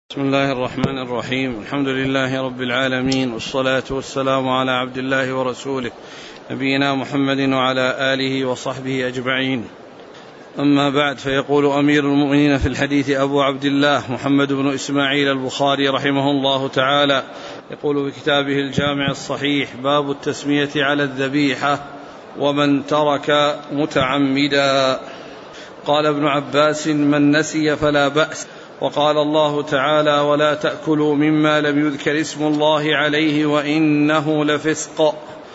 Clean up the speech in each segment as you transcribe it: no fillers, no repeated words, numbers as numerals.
بسم الله الرحمن الرحيم. الحمد لله رب العالمين، والصلاة والسلام على عبد الله ورسوله نبينا محمد وعلى آله وصحبه أجمعين. أما بعد، فيقول أمير المؤمنين في الحديث أبو عبد الله محمد بن إسماعيل البخاري رحمه الله تعالى، يقول بكتابه الجامع الصحيح: باب التسمية على الذبيحة ومن ترك متعمدا. قال ابن عباس: من نسي فلا بأس. وقال الله تعالى: ولا تأكلوا مما لم يذكر اسم الله عليه وإنه لفسق،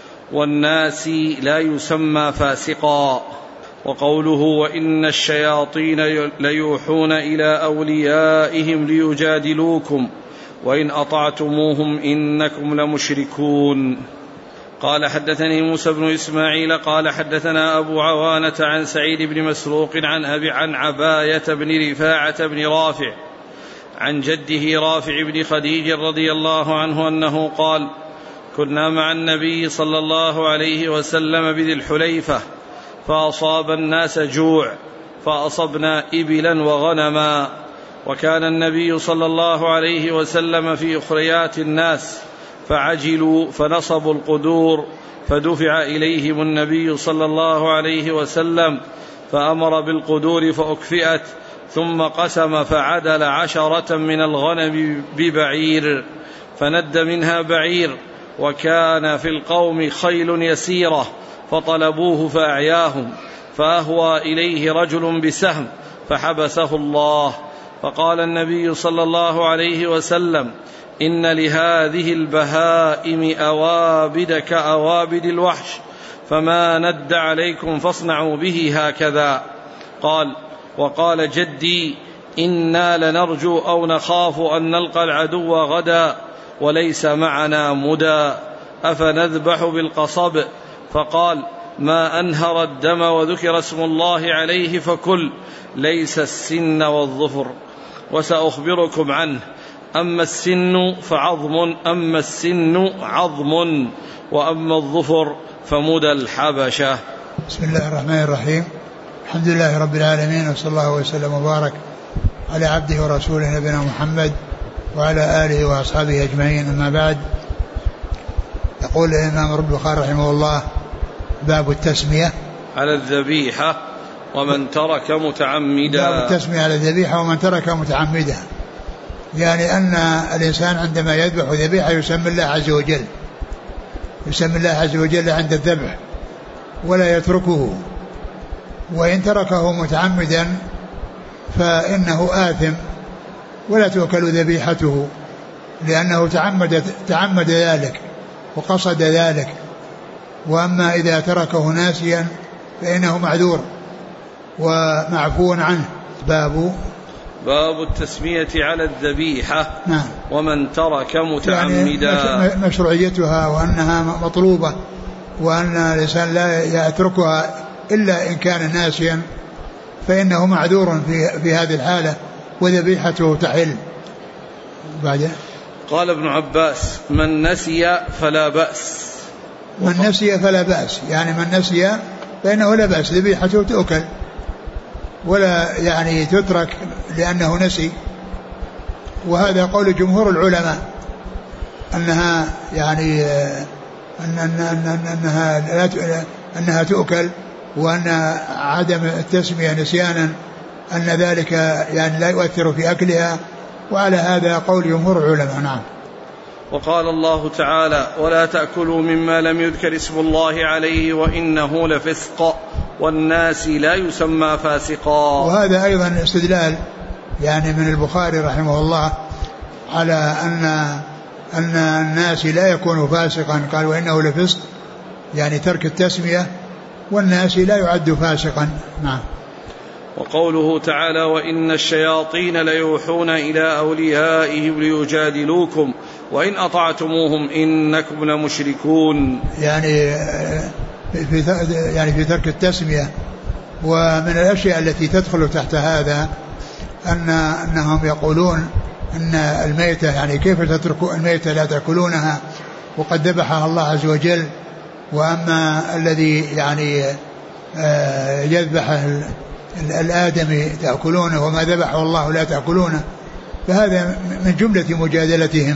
والناسي لا يسمى فاسقا. وقوله: وإن الشياطين ليوحون إلى أوليائهم ليجادلوكم وإن أطعتموهم إنكم لمشركون. قال: حدثني موسى بن إسماعيل قال حدثنا أبو عوانة عن سعيد بن مسروق عن عباية بن رفاعة بن رافع عن جده رافع بن خديج رضي الله عنه أنه قال: كنا مع النبي صلى الله عليه وسلم بذي الحليفة، فأصاب الناس جوع، فأصبنا إبلا وغنما، وكان النبي صلى الله عليه وسلم في أخريات الناس، فعجلوا فنصبوا القدور، فدفع إليهم النبي صلى الله عليه وسلم، فأمر بالقدور فأكفئت، ثم قسم فعدل 10 من الغنم ببعير، فند منها بعير، وكان في القوم خيل يسيرة، فطلبوه فأعياهم، فأهوى إليه رجل بسهم فحبسه الله، فقال النبي صلى الله عليه وسلم: إن لهذه البهائم أوابد كأوابد الوحش، فما ند عليكم فاصنعوا به هكذا. قال: وقال جدي: إنا لنرجو أو نخاف أن نلقى العدو غدا وليس معنا مدى، أفنذبح بالقصب؟ فقال: ما أنهر الدم وذكر اسم الله عليه فكل، ليس السن والظفر، وسأخبركم عنه. أما السن عظم، وأما الظفر فمدى الحبشة. بسم الله الرحمن الرحيم. الحمد لله رب العالمين، وصلى الله وسلم وبارك على عبده ورسوله نبينا محمد وعلى آله وأصحابه أجمعين. أما بعد، يقول الإمام البخاري رحمه الله: باب التسمية على الذبيحة ومن ترك متعمدا. باب التسمية على الذبيحة ومن ترك متعمدا، يعني أن الإنسان عندما يذبح ذبيحة يسمي الله عز وجل عند الذبح ولا يتركه، وإن تركه متعمدا فإنه آثم ولا تؤكل ذبيحته، لأنه تعمد ذلك وقصد ذلك. وأما إذا تركه ناسيا فإنه معذور ومعفو عنه. باب التسمية على الذبيحة. نعم. ومن ترك متعمدا، يعني مشروعيتها وأنها مطلوبة، وأن الإنسان لا يتركها إلا إن كان ناسيا، فإنه معذور في هذه الحالة وذبيحته تحل. بعدين قال ابن عباس: من نسي فلا بأس. من نسي فلا بأس، يعني من نسي فإنه لا بأس، ذبيحته تؤكل ولا يعني تترك لأنه نسي. وهذا قول جمهور العلماء أنها يعني أنها تؤكل، وأن عدم التسمية نسيانا أن ذلك يعني لا يؤثر في أكلها، وعلى هذا قول جمهور العلماء. نعم. وقال الله تعالى: ولا تأكلوا مما لم يذكر اسم الله عليه وإنه لفسق، والناس لا يسمى فاسقا. وهذا أيضا استدلال يعني من البخاري رحمه الله على أن الناس لا يكون فاسقا، قال: وإنه لفسق، يعني ترك التسمية، والناس لا يعد فاسقا. نعم. وقوله تعالى: وإن الشياطين ليوحون إلى أوليائهم ليجادلوكم وإن أطعتموهم إنكم لمشركون، يعني في ترك التسمية. ومن الأشياء التي تدخل تحت هذا أنهم يقولون أن الميتة، يعني كيف تتركوا الميتة لا تأكلونها وقد ذبحها الله عز وجل، وأما الذي يعني يذبح الآدمي تأكلونه وما ذبحه الله لا تأكلونه. فهذا من جملة مجادلتهم.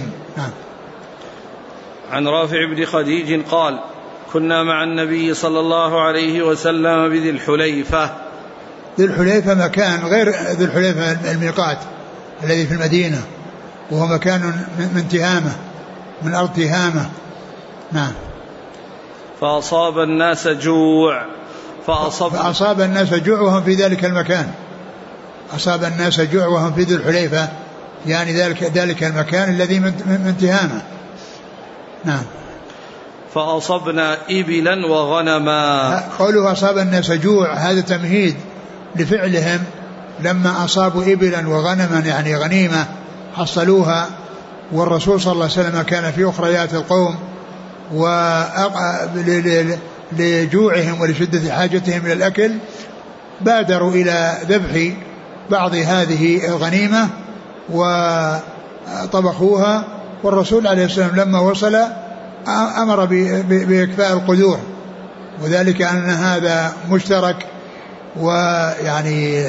عن رافع بن خديج قال كنا مع النبي صلى الله عليه وسلم بذي الحليفة. ذي الحليفة مكان غير ذي الحليفة الميقات الذي في المدينة، وهو مكان من تهامة، من أرض تهامة. نعم. فأصاب الناس جوع فأصاب الناس جوع وهم في ذلك المكان. أصاب الناس جوع وهم في ذي الحليفة، يعني ذلك المكان الذي من تهامة. نعم. فأصبنا إبلا وغنما. قوله أصاب الناس جوع هذا تمهيد لفعلهم لما أصابوا إبلا وغنما، يعني غنيمة حصلوها، والرسول صلى الله عليه وسلم كان في أخريات القوم ولجوعهم ولشدة حاجتهم إلى الأكل بادروا إلى ذبح بعض هذه الغنيمة وطبخوها، والرسول عليه السلام لما وصل أمر بإكفاء القدور، وذلك أن هذا مشترك ويعني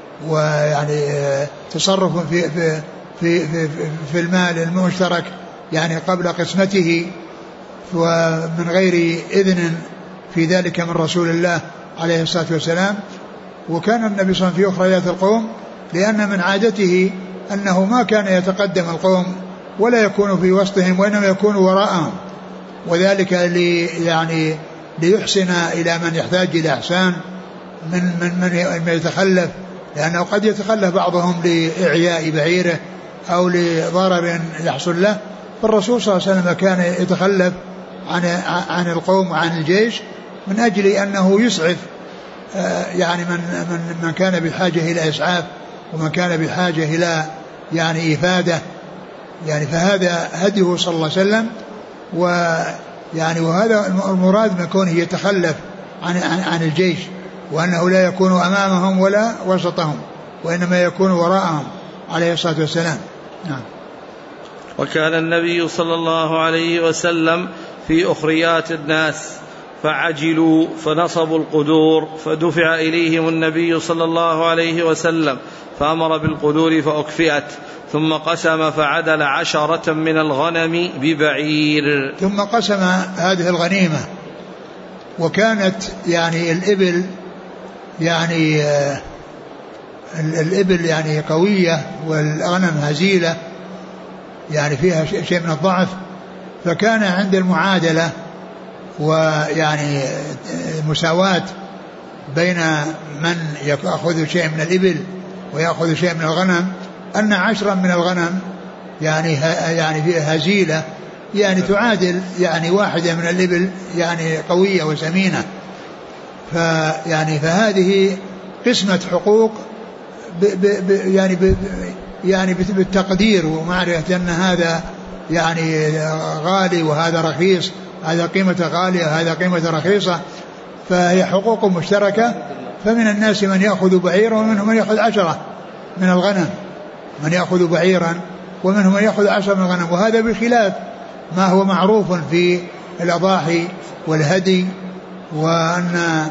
تصرف في المال المشترك يعني قبل قسمته ومن غير إذن في ذلك من رسول الله عليه الصلاة والسلام. وكان النبي صلى الله عليه وسلم في أخريات القوم لأن من عادته أنه ما كان يتقدم القوم ولا يكون في وسطهم وإنما يكون وراءهم، وذلك يعني ليحسن إلى من يحتاج إلى إحسان من يتخلف، لأنه قد يتخلف بعضهم لإعياء بعيره أو لضرر يحصل له. فالرسول صلى الله عليه وسلم كان يتخلف عن القوم وعن الجيش من أجل أنه يسعف يعني من كان بحاجة إلى إسعاف ومن كان بحاجة إلى يعني إفادة، يعني فهذا هديه صلى الله عليه وسلم. ويعني وهذا المراد من كونه يتخلف عن الجيش، وأنه لا يكون أمامهم ولا وسطهم وإنما يكون وراءهم عليه الصلاة والسلام. نعم. وكان النبي صلى الله عليه وسلم في أخريات الناس فعجلوا فنصبوا القدور فدفع إليهم النبي صلى الله عليه وسلم فأمر بالقدور فأكفئت، ثم قسم فعدل 10 من الغنم ببعير. ثم قسم هذه الغنيمة، وكانت يعني الإبل يعني قوية والغنم هزيلة يعني فيها شيء من الضعف، فكان عند المعادلة ويعني مساواة بين من يأخذ شيء من الإبل ويأخذ شيء من الغنم أن 10 من الغنم يعني فيها هزيلة يعني تعادل يعني 1 من الإبل يعني قوية وسمينة. فهذه قسمة حقوق يعني بالتقدير ومعرفة أن هذا يعني غالي وهذا رخيص، هذا قيمة غالية وهذا قيمة رخيصة، فهي حقوق مشتركة. فمن الناس من يأخذ بعيرا ومنهم من يأخذ 10 من الغنم، من يأخذ بعيرا ومنهم من يأخذ 10 من الغنم، وهذا بخلاف ما هو معروف في الأضاحي والهدي، وأن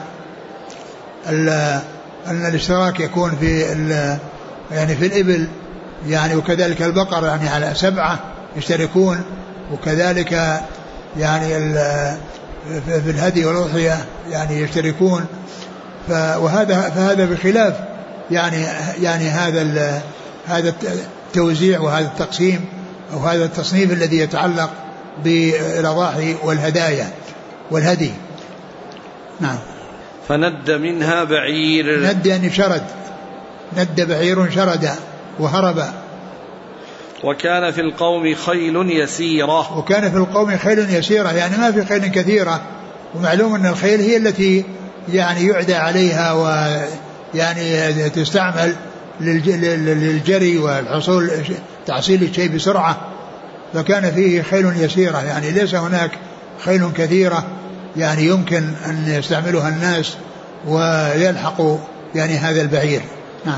الاشتراك يكون في يعني في الإبل يعني، وكذلك البقر يعني على 7 يشتركون، وكذلك يعني في الهدي والأضحية يعني يشتركون. فهذا بخلاف يعني هذا التوزيع وهذا التقسيم أو هذا التصنيف الذي يتعلق بالأضاحي والهدايا والهدي. نعم. فند منها بعير. ند يعني شرد، ند بعير شرد وهرب. وكان في القوم خيل يسيرة. وكان في القوم خيل يسيرة يعني ما في خيل كثيرة، ومعلوم أن الخيل هي التي يعني يعدى عليها ويعني تستعمل للجري والحصول تحصيل الشيء بسرعة، فكان فيه خيل يسيرة يعني ليس هناك خيل كثيرة يعني يمكن أن يستعملها الناس ويلحقوا يعني هذا البعير. نعم.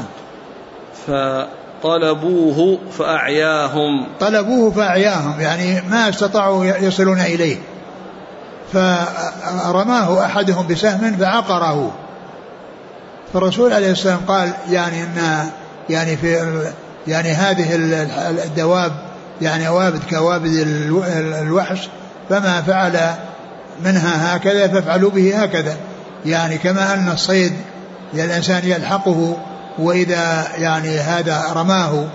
فطلبوه فأعياهم. طلبوه فأعياهم يعني ما استطاعوا يصلون إليه، فرماه أحدهم بسهم فعقره. فالرسول عليه السلام قال يعني إن يعني يعني هذه الدواب يعني أوابد كوابد الوحش، فما فعل منها هكذا فافعلوا به هكذا. يعني كما أن الصيد الإنسان يلحقه، وإذا يعني هذا رماه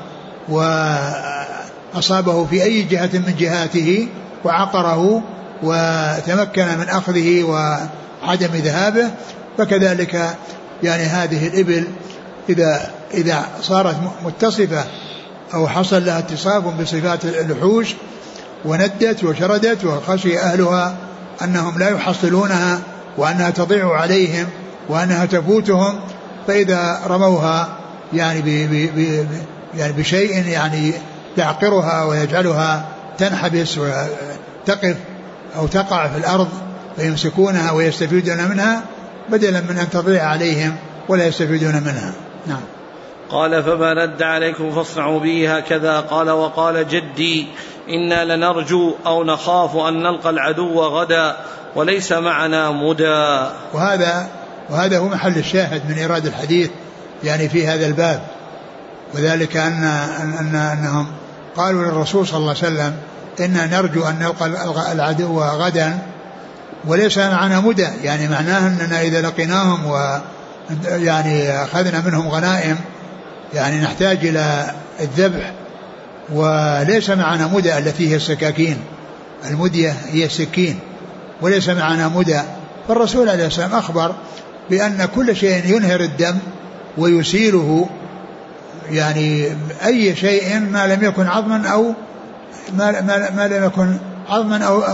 وأصابه في أي جهة من جهاته وعقره وتمكن من أخذه وعدم ذهابه، فكذلك يعني هذه الإبل إذا صارت متصفة أو حصل لها اتصاف بصفات الوحوش وندت وشردت وخشي أهلها أنهم لا يحصلونها وأنها تضيع عليهم وأنها تفوتهم، فإذا رموها يعني يعني بشيء يعني يعقرها ويجعلها تنحبس وتقف أو تقع في الأرض فيمسكونها ويستفيدون منها بدلا من أن تضيع عليهم ولا يستفيدون منها. نعم. قال فما ند عليكم فاصنعوا به هكذا. قال وقال جدي إنا لنرجو أو نخاف أن نلقى العدو غدا وليس معنا مدى. وهذا هو محل الشاهد من إيراد الحديث يعني في هذا الباب، وذلك أنهم قالوا للرسول صلى الله عليه وسلم إنا نرجو أن نلقى العدو غدا وليس معنا مدى، يعني معناه أننا إذا لقيناهم ويعني أخذنا منهم غنائم يعني نحتاج إلى الذبح، وليس معنا مدى التي هي السكاكين، المدية هي السكين وليس معنا مدى. فالرسول عليه السلام أخبر بأن كل شيء ينهر الدم ويسيله، يعني أي شيء ما لم يكن عظما أو ما لم يكن عظما أو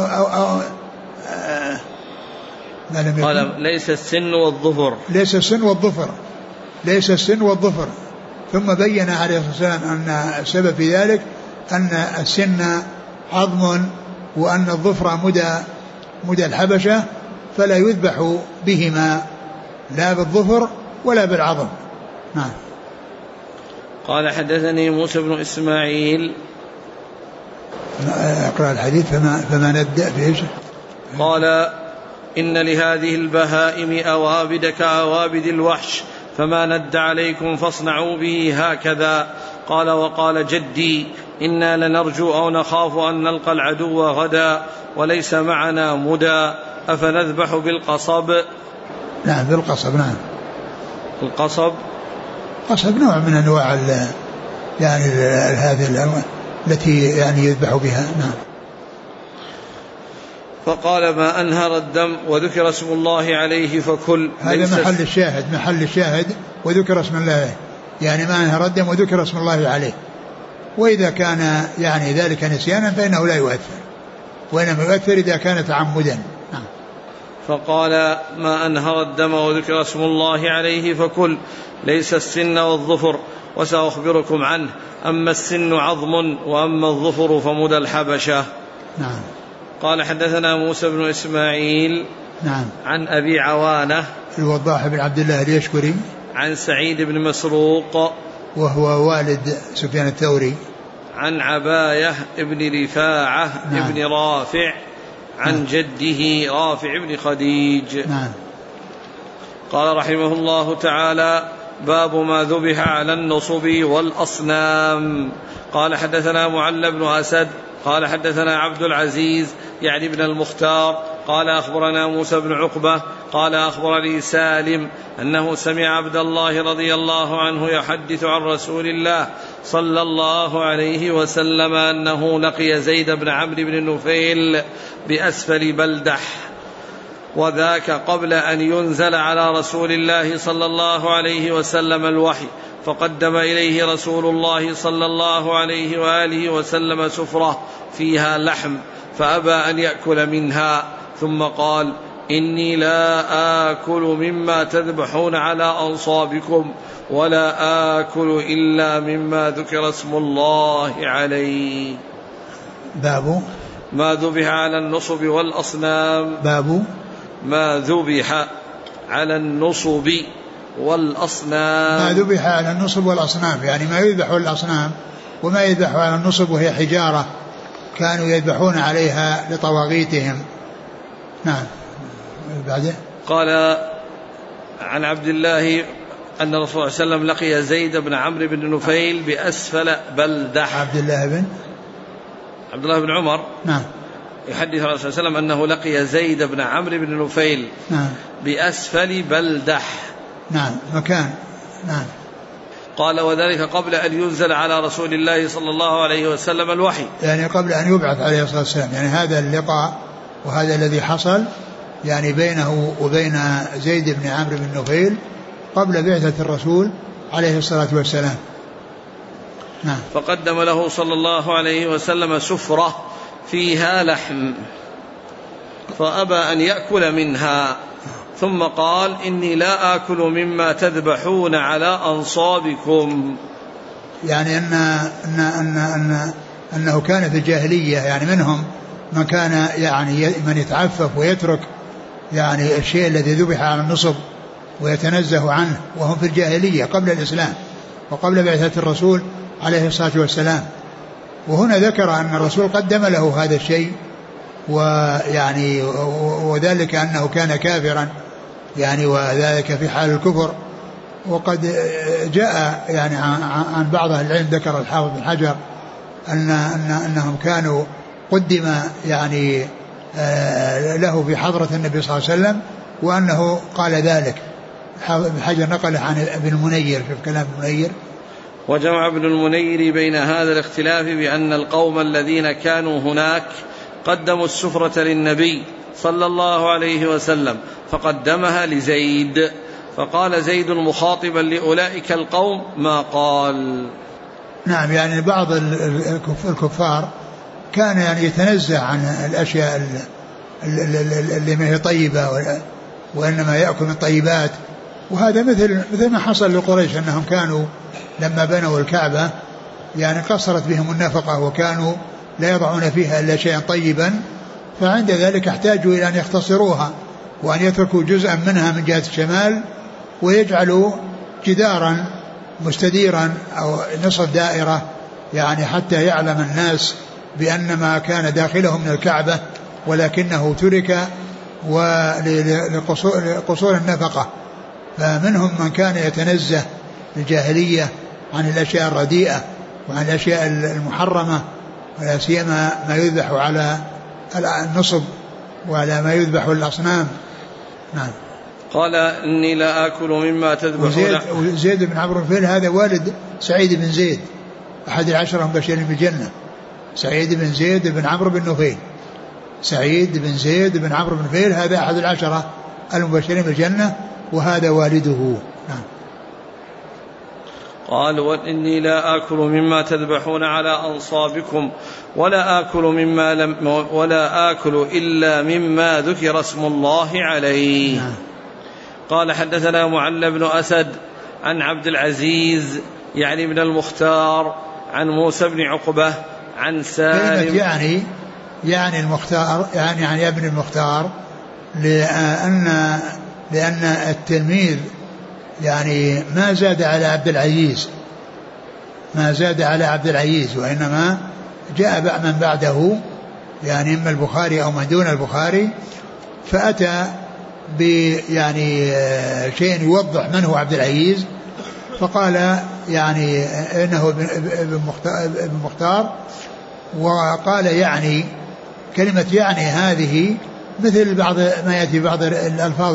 ما لم يكن. قال ليس السن والظفر، ليس السن والظفر، ليس السن والظفر. ثم بين عليه الصلاة والسلام أن السبب في ذلك أن السن عظم وأن الظفر مدى الحبشة، فلا يذبح بهما لا بالظفر ولا بالعظم. نعم. قال حدثني موسى بن إسماعيل. أقرأ الحديث. فما ندأ في إيش؟ قال إن لهذه البهائم أوابد كأوابد الوحش فما ند عليكم فاصنعوا به هكذا. قال وقال جدي إنا لنرجو أو نخاف أن نلقى العدو غدا وليس معنا مدى أفنذبح بالقصب. نعم بالقصب. نعم. القصب نوع من أنواع يعني هذه التي يعني يذبح بها. نعم. فقال ما أنهر الدم وذكر اسم الله عليه فكل. هذا محل الشاهد وذكر اسم الله، يعني ما أنهر الدم وذكر اسم الله عليه. وإذا كان يعني ذلك نسيانا فإنه لا يؤثر، وإنما يؤثر إذا كان تعمدا. نعم. فقال ما أنهر الدم وذكر اسم الله عليه فكل، ليس السن والظفر وسأخبركم عنه، أما السن عظم وأما الظفر فمدى الحبشة. نعم. قال حدثنا موسى بن إسماعيل. نعم. عن أبي عوانة الوضاح بن عبد الله اليشكري عن سعيد بن مسروق وهو والد سفيان الثوري عن عباية بن رفاعة. نعم. بن رافع عن نعم. جده رافع بن خديج. نعم. قال رحمه الله تعالى باب ما ذبح على النصب والأصنام. قال حدثنا معل بن أسد قال حدثنا عبد العزيز يعني بن المختار قال أخبرنا موسى بن عقبة قال أخبرني سالم أنه سمع عبد الله رضي الله عنه يحدث عن رسول الله صلى الله عليه وسلم أنه لقي زيد بن عمرو بن نفيل بأسفل بلدح، وذاك قبل أن ينزل على رسول الله صلى الله عليه وسلم الوحي، فقدم إليه رسول الله صلى الله عليه وآله وسلم سفرة فيها لحم فأبى أن يأكل منها، ثم قال إني لا آكل مما تذبحون على أنصابكم ولا آكل إلا مما ذكر اسم الله عليه. باب ما ذبح على النصب والأصنام. باب ما ذبح على النصب والأصنام. ما ذبح على النصب والأصنام يعني ما يذبح الأصنام وما يذبح على النصب وهي حجارة كانوا يذبحون عليها لطواغيتهم. نعم. بعده قال عن عبد الله أن الرسول صلى الله عليه وسلم لقي زيد بن عمرو بن نفيل بأسفل بلدح. عبد الله بن عمر نعم يحدث الرسول صلى الله عليه وسلم أنه لقي زيد بن عمرو بن نفيل نعم بأسفل بلدح. نعم مكان. نعم. قال وذلك قبل أن ينزل على رسول الله صلى الله عليه وسلم الوحي، يعني قبل أن يبعث عليه الصلاة والسلام. يعني هذا اللقاء وهذا الذي حصل يعني بينه وبين زيد بن عمرو بن نفيل قبل بعثة الرسول عليه الصلاة والسلام. نعم. فقدم له صلى الله عليه وسلم سفرة فيها لحم فأبى أن يأكل منها، ثم قال إني لا آكل مما تذبحون على أنصابكم. يعني أنه كان في الجاهلية، يعني منهم من كان يعني من يتعفف ويترك يعني الشيء الذي ذبح على النصب ويتنزه عنه، وهم في الجاهلية قبل الإسلام وقبل بعثة الرسول عليه الصلاة والسلام. وهنا ذكر أن الرسول قدم له هذا الشيء، ويعني وذلك أنه كان كافرا يعني، وذلك في حال الكفر. وقد جاء يعني عن بعض أهل العلم ذكر الحافظ بن حجر أنهم كانوا قدم يعني له في حضرة النبي صلى الله عليه وسلم، وأنه قال ذلك. ابن حجر نقل عن ابن المنير في كلام ابن المنير. وجمع ابن المنير بين هذا الاختلاف بأن القوم الذين كانوا هناك قدموا السفرة للنبي صلى الله عليه وسلم فقدمها لزيد، فقال زيد مخاطبا لأولئك القوم ما قال. نعم. يعني بعض الكفار كان يعني يتنزه عن الأشياء اللي ما هي طيبة وإنما يأكل من الطيبات، وهذا مثل ما حصل لقريش أنهم كانوا لما بنوا الكعبة يعني قصرت بهم النفقة وكانوا لا يضعون فيها إلا شيئا طيبا، فعند ذلك احتاجوا إلى أن يختصروها وأن يتركوا جزءا منها من جهة الشمال ويجعلوا جدارا مستديرا أو نصف دائرة، يعني حتى يعلم الناس بأن ما كان داخله من الكعبة ولكنه ترك لقصور النفقة. فمنهم من كان يتنزه الجاهلية عن الأشياء الرديئة وعن الأشياء المحرمة، ولا سيما ما يذبح على النصب وعلى ما يذبح الأصنام. نعم. قال إني لا آكل مما تذبحون. وزيد بن عمرو بن نفيل هذا والد سعيد بن زيد أحد العشرة المبشرين بالجنة. سعيد بن زيد بن عمرو بن نفيل، سعيد بن زيد بن عمرو بن نفيل هذا أحد العشرة المبشرين بالجنة وهذا والده. نعم. قال وإني لا آكل مما تذبحون على أنصابكم ولا آكل إلا مما ذكر اسم الله عليه. نعم. قال حدثنا معل بن أسد عن عبد العزيز يعني بن المختار عن موسى بن عقبة عن سالم يعني المختار يعني ابن المختار، لأن التلميذ يعني ما زاد على عبد العزيز وإنما جاء من بعده يعني إما البخاري أو من دون البخاري، فأتى يعني شيء يوضح من هو عبد العزيز، فقال يعني إنه ابن مختار، وقال يعني كلمة يعني هذه مثل بعض ما يأتي بعض الألفاظ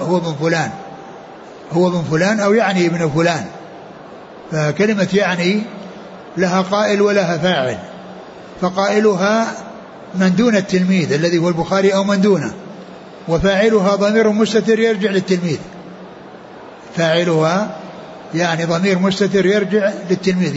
هو ابن فلان أو يعني ابن فلان، فكلمة يعني لها قائل ولها فاعل، فقائلها من دون التلميذ الذي هو البخاري أو من دونه، وفاعلها ضمير مستتر يرجع للتلميذ، فاعلها يعني ضمير مستتر يرجع للتلميذ،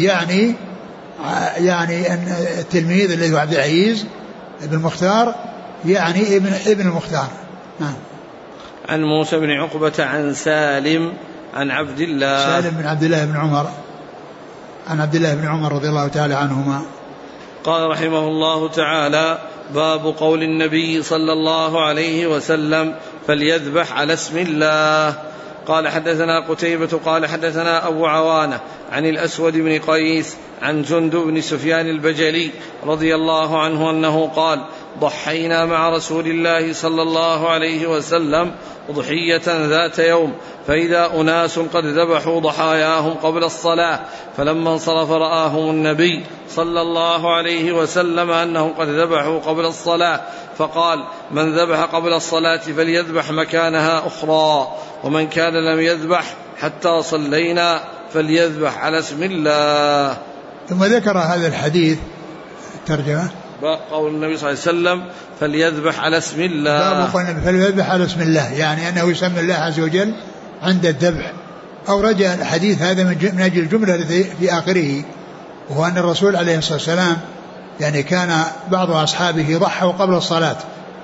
يعني أن التلميذ الذي هو عبد العزيز ابن المختار يعني ابن المختار. نعم. عن موسى بن عقبة عن سالم عن عبد الله، سالم بن عبد الله بن عمر، عن عبد الله بن عمر رضي الله تعالى عنهما. قال رحمه الله تعالى: باب قول النبي صلى الله عليه وسلم: فليذبح على اسم الله. قال حدثنا قتيبة قال حدثنا أبو عوانة عن الأسود بن قيس عن جندب بن سفيان البجلي رضي الله عنه أنه قال: ضحينا مع رسول الله صلى الله عليه وسلم أضحية ذات يوم فإذا أناس قد ذبحوا ضحاياهم قبل الصلاة فلما انصرف رآهم النبي صلى الله عليه وسلم أنهم قد ذبحوا قبل الصلاة فقال من ذبح قبل الصلاة فليذبح مكانها أخرى ومن كان لم يذبح حتى صلينا فليذبح على اسم الله. ثم ذكر هذا الحديث الترجمة قول النبي صلى الله عليه وسلم فليذبح على اسم الله فليذبح على اسم الله يعني أنه يسمي الله عز وجل عند الذبح. أو رجع الحديث هذا من أجل الجملة التي في آخره وهو أن الرسول عليه الصلاة والسلام يعني كان بعض أصحابه ضحوا قبل الصلاة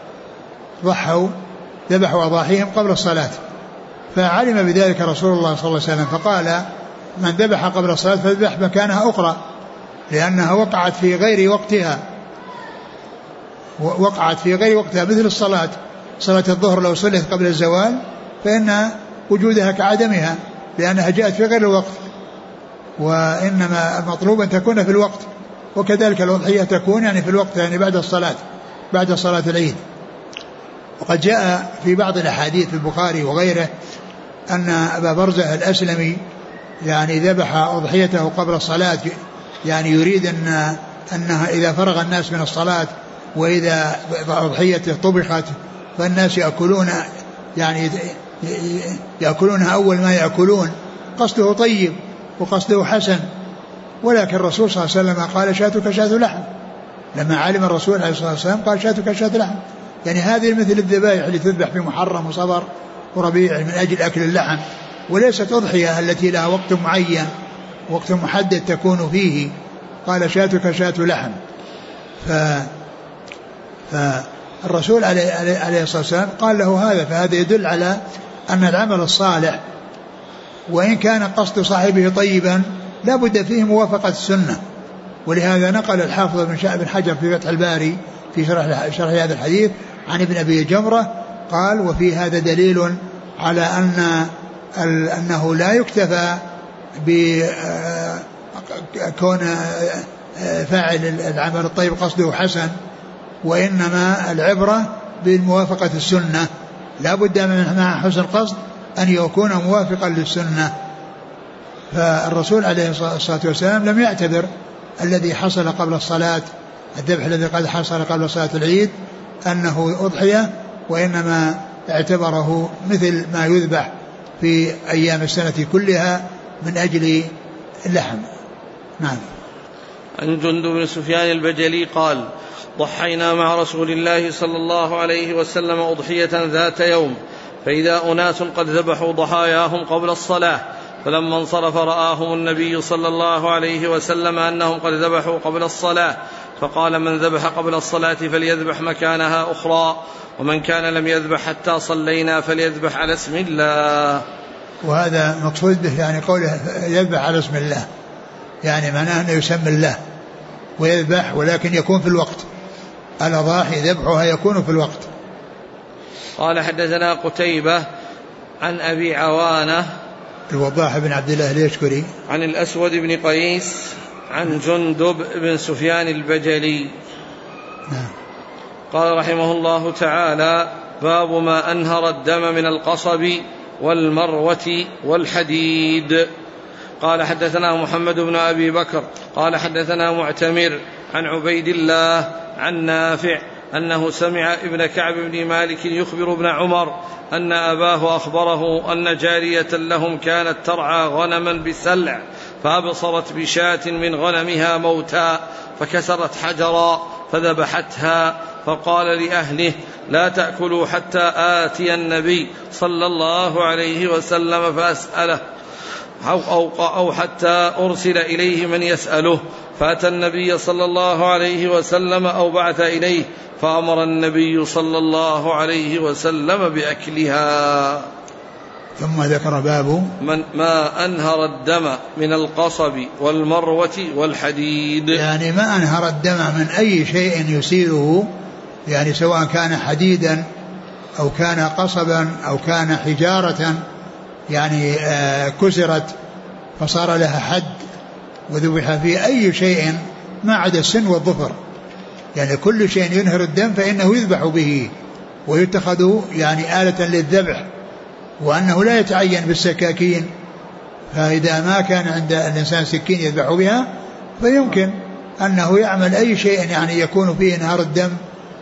ذبحوا أضاحيهم قبل الصلاة فعلم بذلك رسول الله صلى الله عليه وسلم فقال من ذبح قبل الصلاة فذبح مكانها أخرى لأنها وقعت في غير وقتها مثل الصلاة الظهر لو صلت قبل الزوال فإن وجودها كعدمها لأنها جاءت في غير الوقت وإنما المطلوب أن تكون في الوقت وكذلك الأضحية تكون يعني في الوقت يعني بعد صلاة العيد. وقد جاء في بعض الأحاديث في البخاري وغيره أن أبا برزة الأسلمي يعني ذبح أضحيته قبل الصلاة يعني يريد أنها إذا فرغ الناس من الصلاة وإذا أضحيته طبخت فالناس يأكلونها أول ما يأكلون قصده طيب وقصده حسن ولكن الرسول صلى الله عليه وسلم قال شاتك شات لحم لما علم الرسول عليه الصلاة والسلام قال شاتك شات لحم يعني هذه مثل الذبائح اللي تذبح في محرم وصبر وربيع من أجل أكل اللحم وليست أضحية التي لها وقت معين وقت محدد تكون فيه قال شاتك شات لحم. فالرسول عليه الصلاة والسلام قال له هذا فهذا يدل على أن العمل الصالح وإن كان قصد صاحبه طيبا لا بد فيه موافقة السنة ولهذا نقل الحافظ بن حجر في فتح الباري في شرح هذا الحديث عن ابن أبي جمرة قال وفي هذا دليل على أنه لا يكتفى بكون فاعل العمل الطيب قصده حسن وإنما العبرة بالموافقة السنة لا بد من مع حسن القصد أن يكون موافقا للسنة. فالرسول عليه الصلاة والسلام لم يعتبر الذي حصل قبل الصلاة الذبح الذي قد حصل قبل صلاة العيد أنه أضحية وإنما اعتبره مثل ما يذبح في أيام السنة كلها من أجل اللحم. نعم. عن جندب بن سفيان البجلي قال ضحينا مع رسول الله صلى الله عليه وسلم أضحية ذات يوم فإذا أناس قد ذبحوا ضحاياهم قبل الصلاة فلما انصرف رآهم النبي صلى الله عليه وسلم أنهم قد ذبحوا قبل الصلاة فقال من ذبح قبل الصلاة فليذبح مكانها أخرى ومن كان لم يذبح حتى صلينا فليذبح على اسم الله. وهذا مقصود به يعني قوله يذبح على اسم الله يعني معناه أنه يسمي الله ويذبح ولكن يكون في الوقت الأضاحي ذبحها يكون في الوقت. قال حدثنا قتيبة عن أبي عوانة الوضاح بن عبد الله اليشكري عن الأسود بن قيس عن جندب بن سفيان البجلي قال رحمه الله تعالى باب ما أنهر الدم من القصب والمروة والحديد. قال حدثنا محمد بن أبي بكر قال حدثنا معتمر عن عبيد الله عن نافع أنه سمع ابن كعب بن مالك يخبر ابن عمر أن أباه أخبره أن جارية لهم كانت ترعى غنما بسلع فأبصرت بشاة من غنمها موتى فكسرت حجرا فذبحتها فقال لأهله لا تأكلوا حتى آتي النبي صلى الله عليه وسلم فأسأله أو حتى أرسل إليه من يسأله فأتى النبي صلى الله عليه وسلم أو بعث إليه فأمر النبي صلى الله عليه وسلم بأكلها. ثم ذكر باب ما أنهر الدم من القصب والمروة والحديد يعني ما أنهر الدم من أي شيء يسيره يعني سواء كان حديدا أو كان قصبا أو كان حجارة يعني كسرت فصار لها حد وذبح فيه أي شيء ما عدا السن والظفر يعني كل شيء ينهر الدم فإنه يذبح به ويتخذ يعني آلة للذبح، وأنه لا يتعين بالسكاكين، فإذا ما كان عند الإنسان سكين يذبح بها فيمكن أنه يعمل أي شيء يعني يكون فيه انهار الدم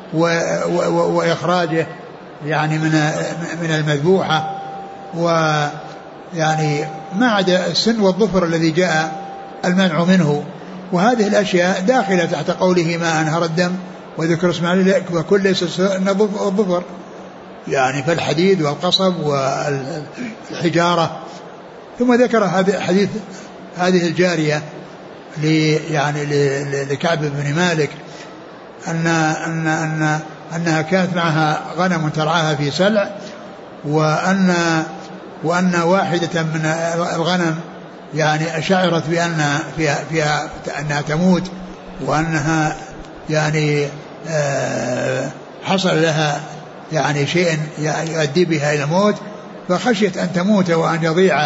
وإخراجه يعني من المذبوحة، ويعني ما عدا السن والظفر الذي جاء المنع منه. وهذه الأشياء داخلة تحت قوله ما أنهر الدم وذكر اسم الله، وكل ليس الظفر يعني فالحديد والقصب والحجارة. ثم ذكر هذا حديث هذه الجارية يعني لكعب بن مالك أنها كانت معها غنم ترعاها في سلع، وأن واحدة من الغنم يعني شعرت بأن فيها أنها تموت، وأنها يعني حصل لها يعني شيء يؤدي بها إلى الموت، فخشيت أن تموت وأن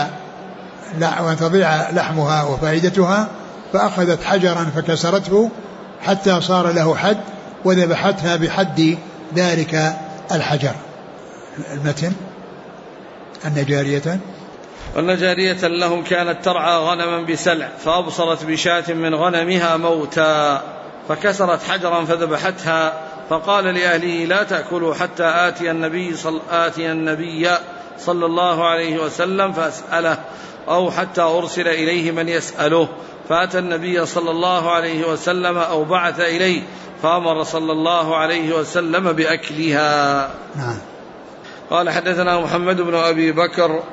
تضيع لحمها وفائدتها، فأخذت حجرا فكسرته حتى صار له حد وذبحتها بحد ذلك الحجر. المتن أن جارية لهم كانت ترعى غنما بسلع فأبصرت بشاة من غنمها موتا فكسرت حجرا فذبحتها، فقال لأهله لا تأكلوا حتى آتي النبي صلى الله عليه وسلم فأسأله أو حتى أرسل إليه من يسأله، فأتى النبي صلى الله عليه وسلم أو بعث إليه فأمر صلى الله عليه وسلم بأكلها. قال حدثنا محمد بن أبي بكر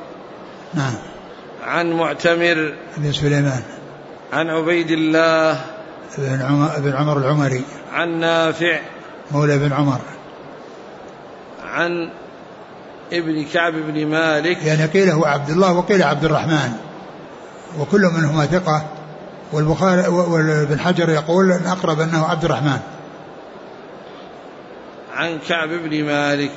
عن معتمر بن سليمان عن عبيد الله بن عمر العمري عن نافع مولى بن عمر عن ابن كعب بن مالك، يعني قيل هو عبد الله وقيل عبد الرحمن وكل منهما ثقة، والبخاري وابن حجر يقول أن أقرب أنه عبد الرحمن عن كعب بن مالك.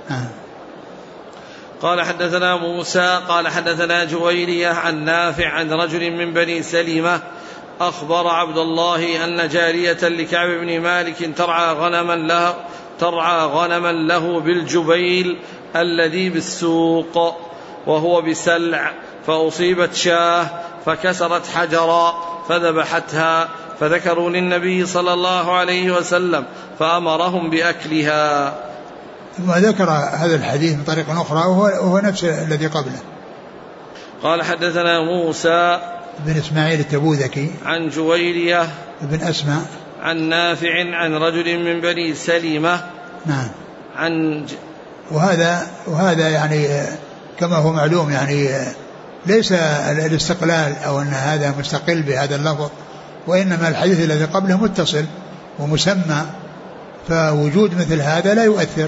قال حدثنا موسى قال حدثنا جويرية عن نافع عن رجل من بني سلمة أخبر عبد الله أن جارية لكعب بن مالك ترعى غنما له بالجبيل الذي بالسوق وهو بسلع، فأصيبت شاه فكسرت حجرا فذبحتها، فذكروا للنبي صلى الله عليه وسلم فأمرهم بأكلها. ثم ذكر هذا الحديث من طريق أخرى وهو نفس الذي قبله. قال حدثنا موسى بن إسماعيل التبوذكي عن جويرية بن أسماء عن نافع عن رجل من بني سلمة. عن وهذا يعني كما هو معلوم يعني ليس الاستقلال أو أن هذا مستقل بهذا اللفظ، وإنما الحديث الذي قبله متصل ومسمى، فوجود مثل هذا لا يؤثر.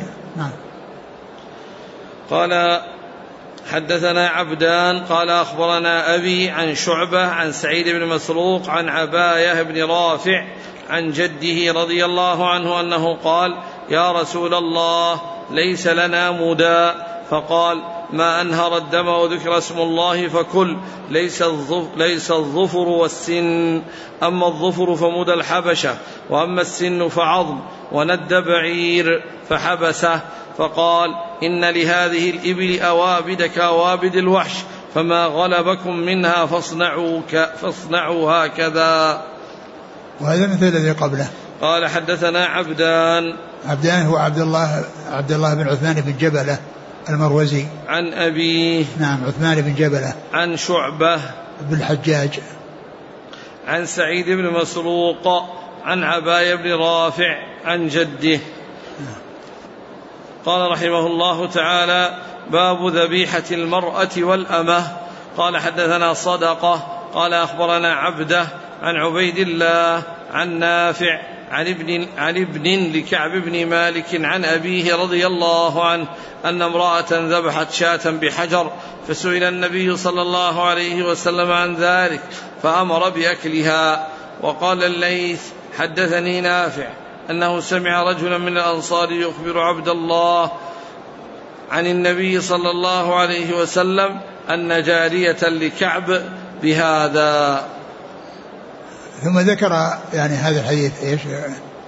قال حدثنا عبدان قال أخبرنا أبي عن شعبة عن سعيد بن مسروق عن عباية بن رافع عن جده رضي الله عنه أنه قال يا رسول الله ليس لنا مدا، فقال ما أنهر الدم وذكر اسم الله فكل، ليس الظفر والسن، أما الظفر فمدى الحبشة، وأما السن فعظم وند بعير فحبسه، فقال إن لهذه الإبل أوابد كأوابد الوحش، فما غلبكم منها فاصنعوا هكذا. وهذا مثل الذي قبله. قال حدثنا عبدان هو عبد الله بن عثمان بن جبلة المروزي عن أبيه عثمان بن جبلة عن شعبة بن الحجاج عن سعيد بن مسروق عن عباية بن رافع عن جده. قال رحمه الله تعالى باب ذبيحة المرأة والأمة. قال حدثنا صدقة قال أخبرنا عبده عن عبيد الله عن نافع عن ابن لكعب بن مالك عن أبيه رضي الله عنه أن امرأة ذبحت شاة بحجر، فسئل النبي صلى الله عليه وسلم عن ذلك فأمر بأكلها. وقال الليث حدثني نافع أنه سمع رجلا من الأنصار يخبر عبد الله عن النبي صلى الله عليه وسلم أن جارية لكعب بهذا. ثم ذكر يعني هذا الحديث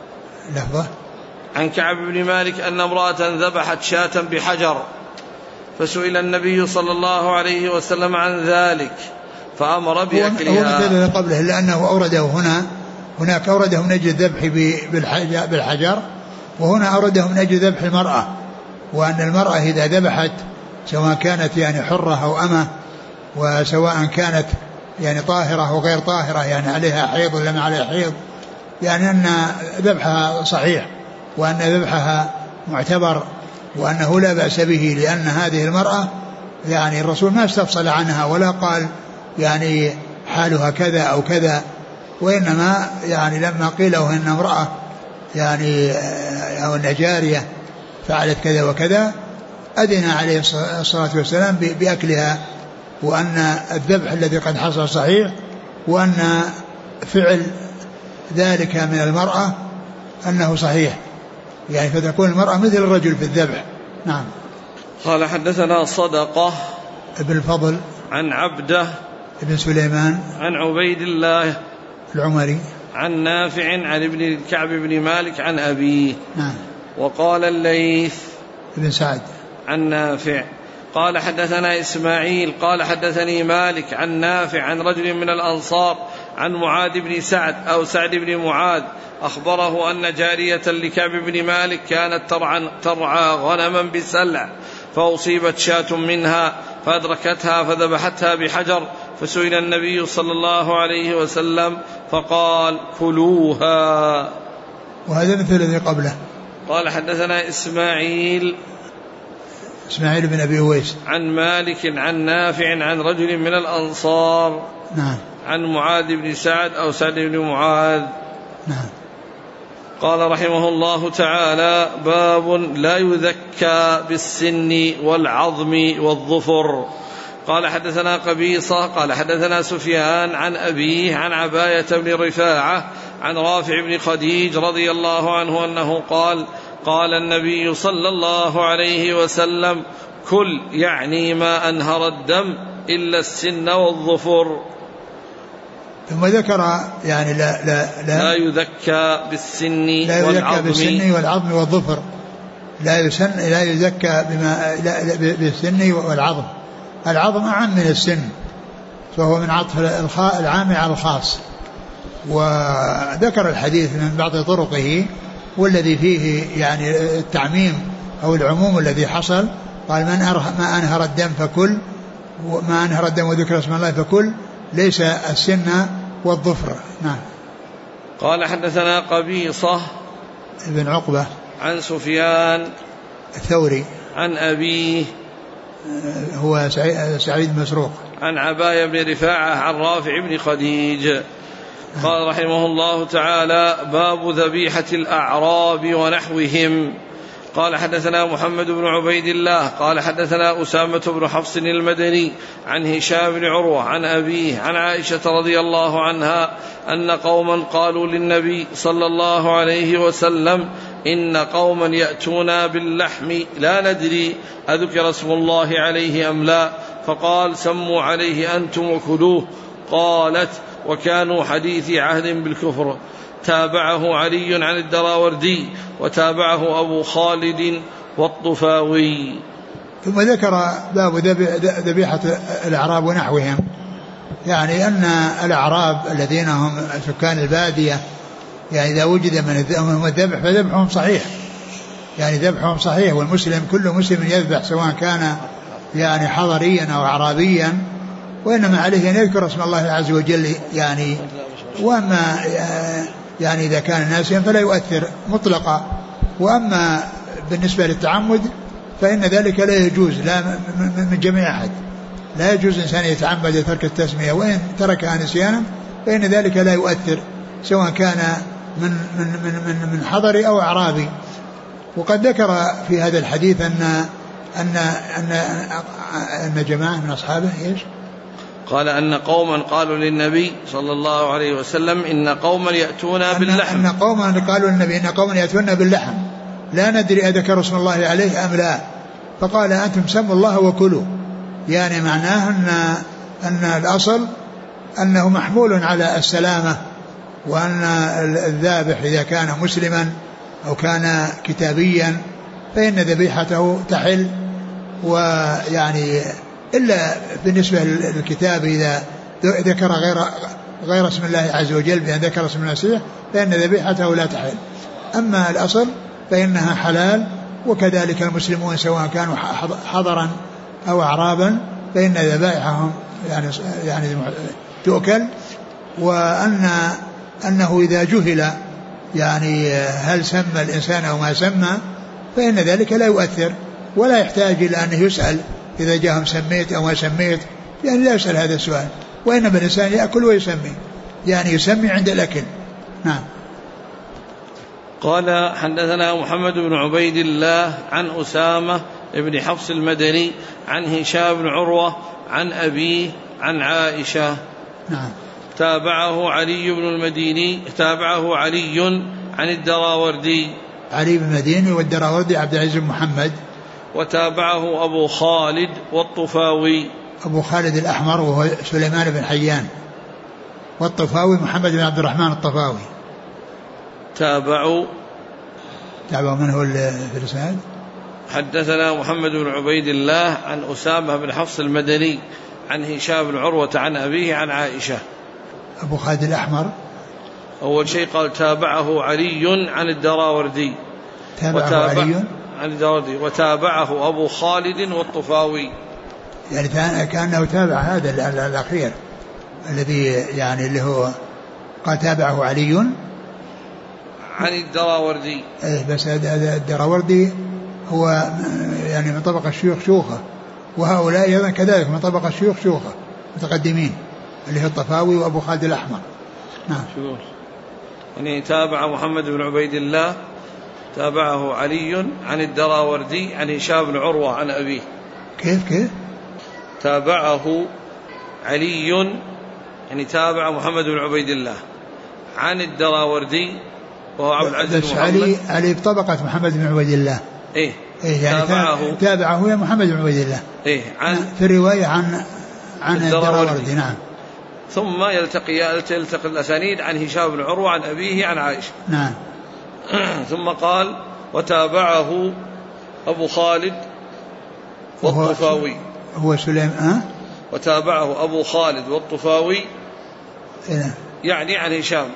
لحظة. عن كعب بن مالك أن امرأة ذبحت شاة بحجر فسئل النبي صلى الله عليه وسلم عن ذلك فأمر بأكلها. هو مثل قبله لأنه أورده هناك أورده من أجل الذبح بالحجر، وهنا أورده من أجل ذبح المرأة، وأن المرأة إذا ذبحت سواء كانت يعني حرة أو أمة، وسواء كانت يعني طاهرة أو غير طاهرة، يعني عليها حيض ولا ما عليها حيض، يعني أن ذبحها صحيح وأن ذبحها معتبر وأنه لا بأس به، لأن هذه المرأة يعني الرسول ما استفصل عنها ولا قال يعني حالها كذا أو كذا، وإنما يعني لما قيل له إن امرأة يعني أو أن جارية فعلت كذا وكذا أذن عليه الصلاة والسلام بأكلها، وأن الذبح الذي قد حصل صحيح، وأن فعل ذلك من المرأة أنه صحيح، يعني فتكون المرأة مثل الرجل في الذبح. نعم. قال حدثنا صدقة ابن الفضل عن عبده ابن سليمان عن عبيد الله العمري عن نافع عن ابن كعب بن مالك عن أبيه. نعم. وقال الليث ابن سعد عن نافع قال حدثنا إسماعيل قال حدثني مالك عن نافع عن رجل من الأنصار عن معاذ بن سعد أو سعد بن معاذ أخبره أن جارية لكعب بن مالك كانت ترعى غنما بسلع فأصيبت شاة منها فأدركتها فذبحتها بحجر، فسئل النبي صلى الله عليه وسلم فقال كلوها. وهذا مثل الذي قبله. قال حدثنا إسماعيل بن أبي أويس عن مالك عن نافع عن رجل من الأنصار. نعم. عن معاذ بن سعد أو سعد بن معاذ. نعم. قال رحمه الله تعالى باب لا يذكى بالسن والعظم والظفر. قال حدثنا قبيصة قال حدثنا سفيان عن أبيه عن عباية بن رفاعة عن رافع بن خديج رضي الله عنه أنه قال قال النبي صلى الله عليه وسلم كل يعني ما أنهر الدم إلا السن والظفر. ثم ذكر يعني لا يذكى بالسن والعظم والظفر، لا يذكى بالسن والعظم. العظم أعم من السن، فهو من عطف العام على الخاص. وذكر الحديث من بعض طرقه والذي فيه يعني التعميم أو العموم الذي حصل. قال ما أنهر الدم فكل، وما أنهر الدم وذكر اسم الله فكل، ليس السن والظفر. نعم. قال حدثنا قبيصة ابن عقبة عن سفيان الثوري عن أبيه هو سعيد مسروق عن عباية بن رفاعة عن رافع بن خديج. قال رحمه الله تعالى باب ذبيحة الأعراب ونحوهم. قال حدثنا محمد بن عبيد الله قال حدثنا أسامة بن حفص المدني عن هشام بن عروة عن أبيه عن عائشة رضي الله عنها أن قوما قالوا للنبي صلى الله عليه وسلم إن قوما يأتونا باللحم لا ندري أذكر اسم الله عليه أم لا، فقال سموا عليه أنتم وكلوه. قالت وكانوا حديثي عهد بالكفر. تابعه علي عن الدراوردي وتابعه أبو خالد والطفاوي. ثم ذكر باب ذبيحة الأعراب ونحوهم، يعني أن الأعراب الذين هم سكان البادية يعني إذا وجد من الذبح فذبحهم صحيح، يعني ذبحهم صحيح. والمسلم كل مسلم يذبح سواء كان يعني حضريا أو أعرابيا، وإنما عليه أن يذكر اسم الله عز وجل يعني. وأما يعني إذا كان ناسيا فلا يؤثر مطلقا. وأما بالنسبة للتعمد فإن ذلك لا يجوز لا من جميع أحد، لا يجوز إنسان يتعمد ترك التسمية، وإن تركها نسيانا فإن ذلك لا يؤثر سواء كان من حضري أو أعرابي. وقد ذكر في هذا الحديث أن جماعة من أصحابه إيش؟ قال أن قوما قالوا للنبي صلى الله عليه وسلم إن قوما يأتونا باللحم، أن قوما قالوا للنبي إن قوما يأتونا باللحم لا ندري أذكر اسم الله عليه أم لا، فقال أنتم سموا الله وكلوا. يعني معناه أن الأصل أنه محمول على السلامة، وأن الذابح إذا كان مسلما أو كان كتابيا فإن ذبيحته تحل. ويعني إلا بالنسبة للكتاب إذا ذكر غير اسم الله عز وجل بأن ذكر اسم المسيح فإن ذبيحته لا تحل. أما الأصل فإنها حلال. وكذلك المسلمون سواء كانوا حضرا أو أعرابا فإن ذبائحهم يعني تؤكل. وأنه إذا جهل يعني هل سمى الإنسان أو ما سمى فإن ذلك لا يؤثر ولا يحتاج إلى أن يسأل إذا جاءهم سميت أو ما سميت، يعني لا يسأل هذا السؤال. وإنما الإنسان يأكل ويسمي، يعني يسمي عند الأكل. نعم. قال حدثنا محمد بن عبيد الله عن أسامة بن حفص المدني عن هشام بن عروة عن أبيه عن عائشة. نعم. تابعه علي بن المديني، تابعه علي عن الدراوردي، علي بن المديني والدراوردي عبد العزيز بن محمد. وتابعه أبو خالد والطفاوي، أبو خالد الأحمر وهو سليمان بن حيان، والطفاوي محمد بن عبد الرحمن الطفاوي. تابعوا من هو في الإسناد؟ حدثنا محمد بن عبيد الله عن أسامة بن حفص المدني عن هشام بن عروة عن أبيه عن عائشة. أبو خالد الأحمر أول شيء قال تابعه علي عن الدراوردي، تابعه علي عن الدراوردي، وتابعه أبو خالد والطفاوي، يعني كأنه تابع هذا الأخير الذي يعني اللي هو قال تابعه علي عن الدراوردي. بس هذا الدراوردي هو يعني من طبقة الشيوخ شوخة، وهؤلاء أيضا كذلك من طبقة الشيوخ شوخة متقدمين اللي هو الطفاوي وأبو خالد الأحمر. نعم. يعني تابع محمد بن عبيد الله تابعه علي عن الدراوردي عن هشام بن عروة عن أبيه. كيف تابعه علي يعني تابع محمد بن عبيد الله عن الدراوردي وهو عبد العزيز بن محمد. علي بطبقة محمد بن عبيد الله. إيه يعني تابعه يا محمد بن عبيد الله. إيه عن في الرواية عن الدراوردي. نعم. ثم يلتقي الأسانيد عن هشام بن عروة عن أبيه عن عائشة. نعم. ثم قال وتابعه أبو خالد والطفاوي، هو سليم وتابعه أبو خالد والطفاوي يعني عن هشام.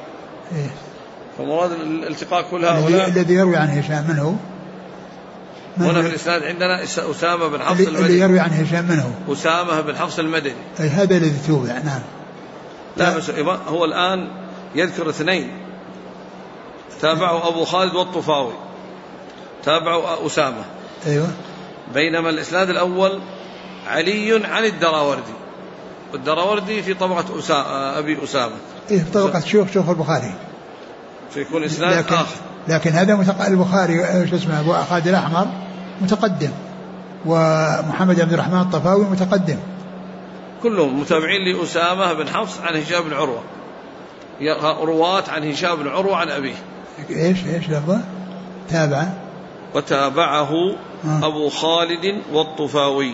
فمراد الالتقاء كل هؤلاء. الذي يروي عن هشام منه هنا في الإسناد عندنا أسامة بن حفص المدني. اللي يروي عن هشام منه أسامة بن حفص المدني. هذا الذي توبع. نعم. لا بس هو الآن يذكر اثنين، تابعه أبو خالد والطفاوي، تابعه أسامة. أيوة. بينما الإسناد الأول علي عن الدراوردي، والدراوردي في طبقة أبي أسامة. في طبقة شيوخ البخاري، فيكون إسناد آخر. لكن هذا البخاري شو اسمه أبو خالد الأحمر متقدم، ومحمد عبد الرحمن الطفاوي متقدم، كلهم متابعين لأسامة بن حفص عن هشام بن عروة، رواة عن هشام بن عروة عن أبيه. إيش لفظه تابع؟ وتابعه أبو خالد والطفاوي،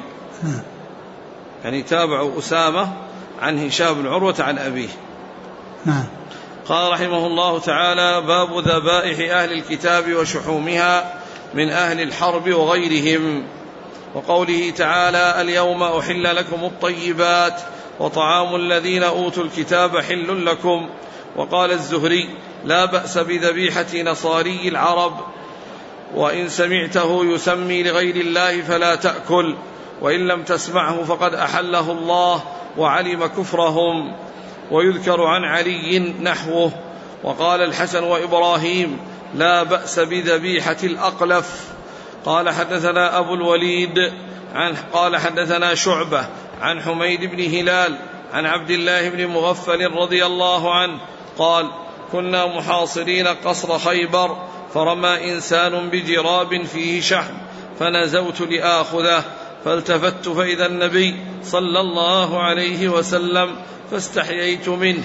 يعني تابعوا أسامة عن هشام بن عروة عن أبيه. نعم. قال رحمه الله تعالى: باب ذبائح أهل الكتاب وشحومها من أهل الحرب وغيرهم، وقوله تعالى: اليوم أحل لكم الطيبات وطعام الذين أوتوا الكتاب حل لكم. وقال الزهري: لا بأس بذبيحة نصاري العرب، وإن سمعته يسمي لغير الله فلا تأكل، وإن لم تسمعه فقد أحله الله وعلم كفرهم. ويذكر عن علي نحوه. وقال الحسن وإبراهيم: لا بأس بذبيحة الأقلف. قال حدثنا أبو الوليد قال حدثنا شعبة عن حميد بن هلال عن عبد الله بن مغفل رضي الله عنه قال: كنا محاصرين قصر خيبر، فرمى إنسان بجراب فيه شحم، فنزوت لآخذه، فالتفت فإذا النبي صلى الله عليه وسلم، فاستحييت منه.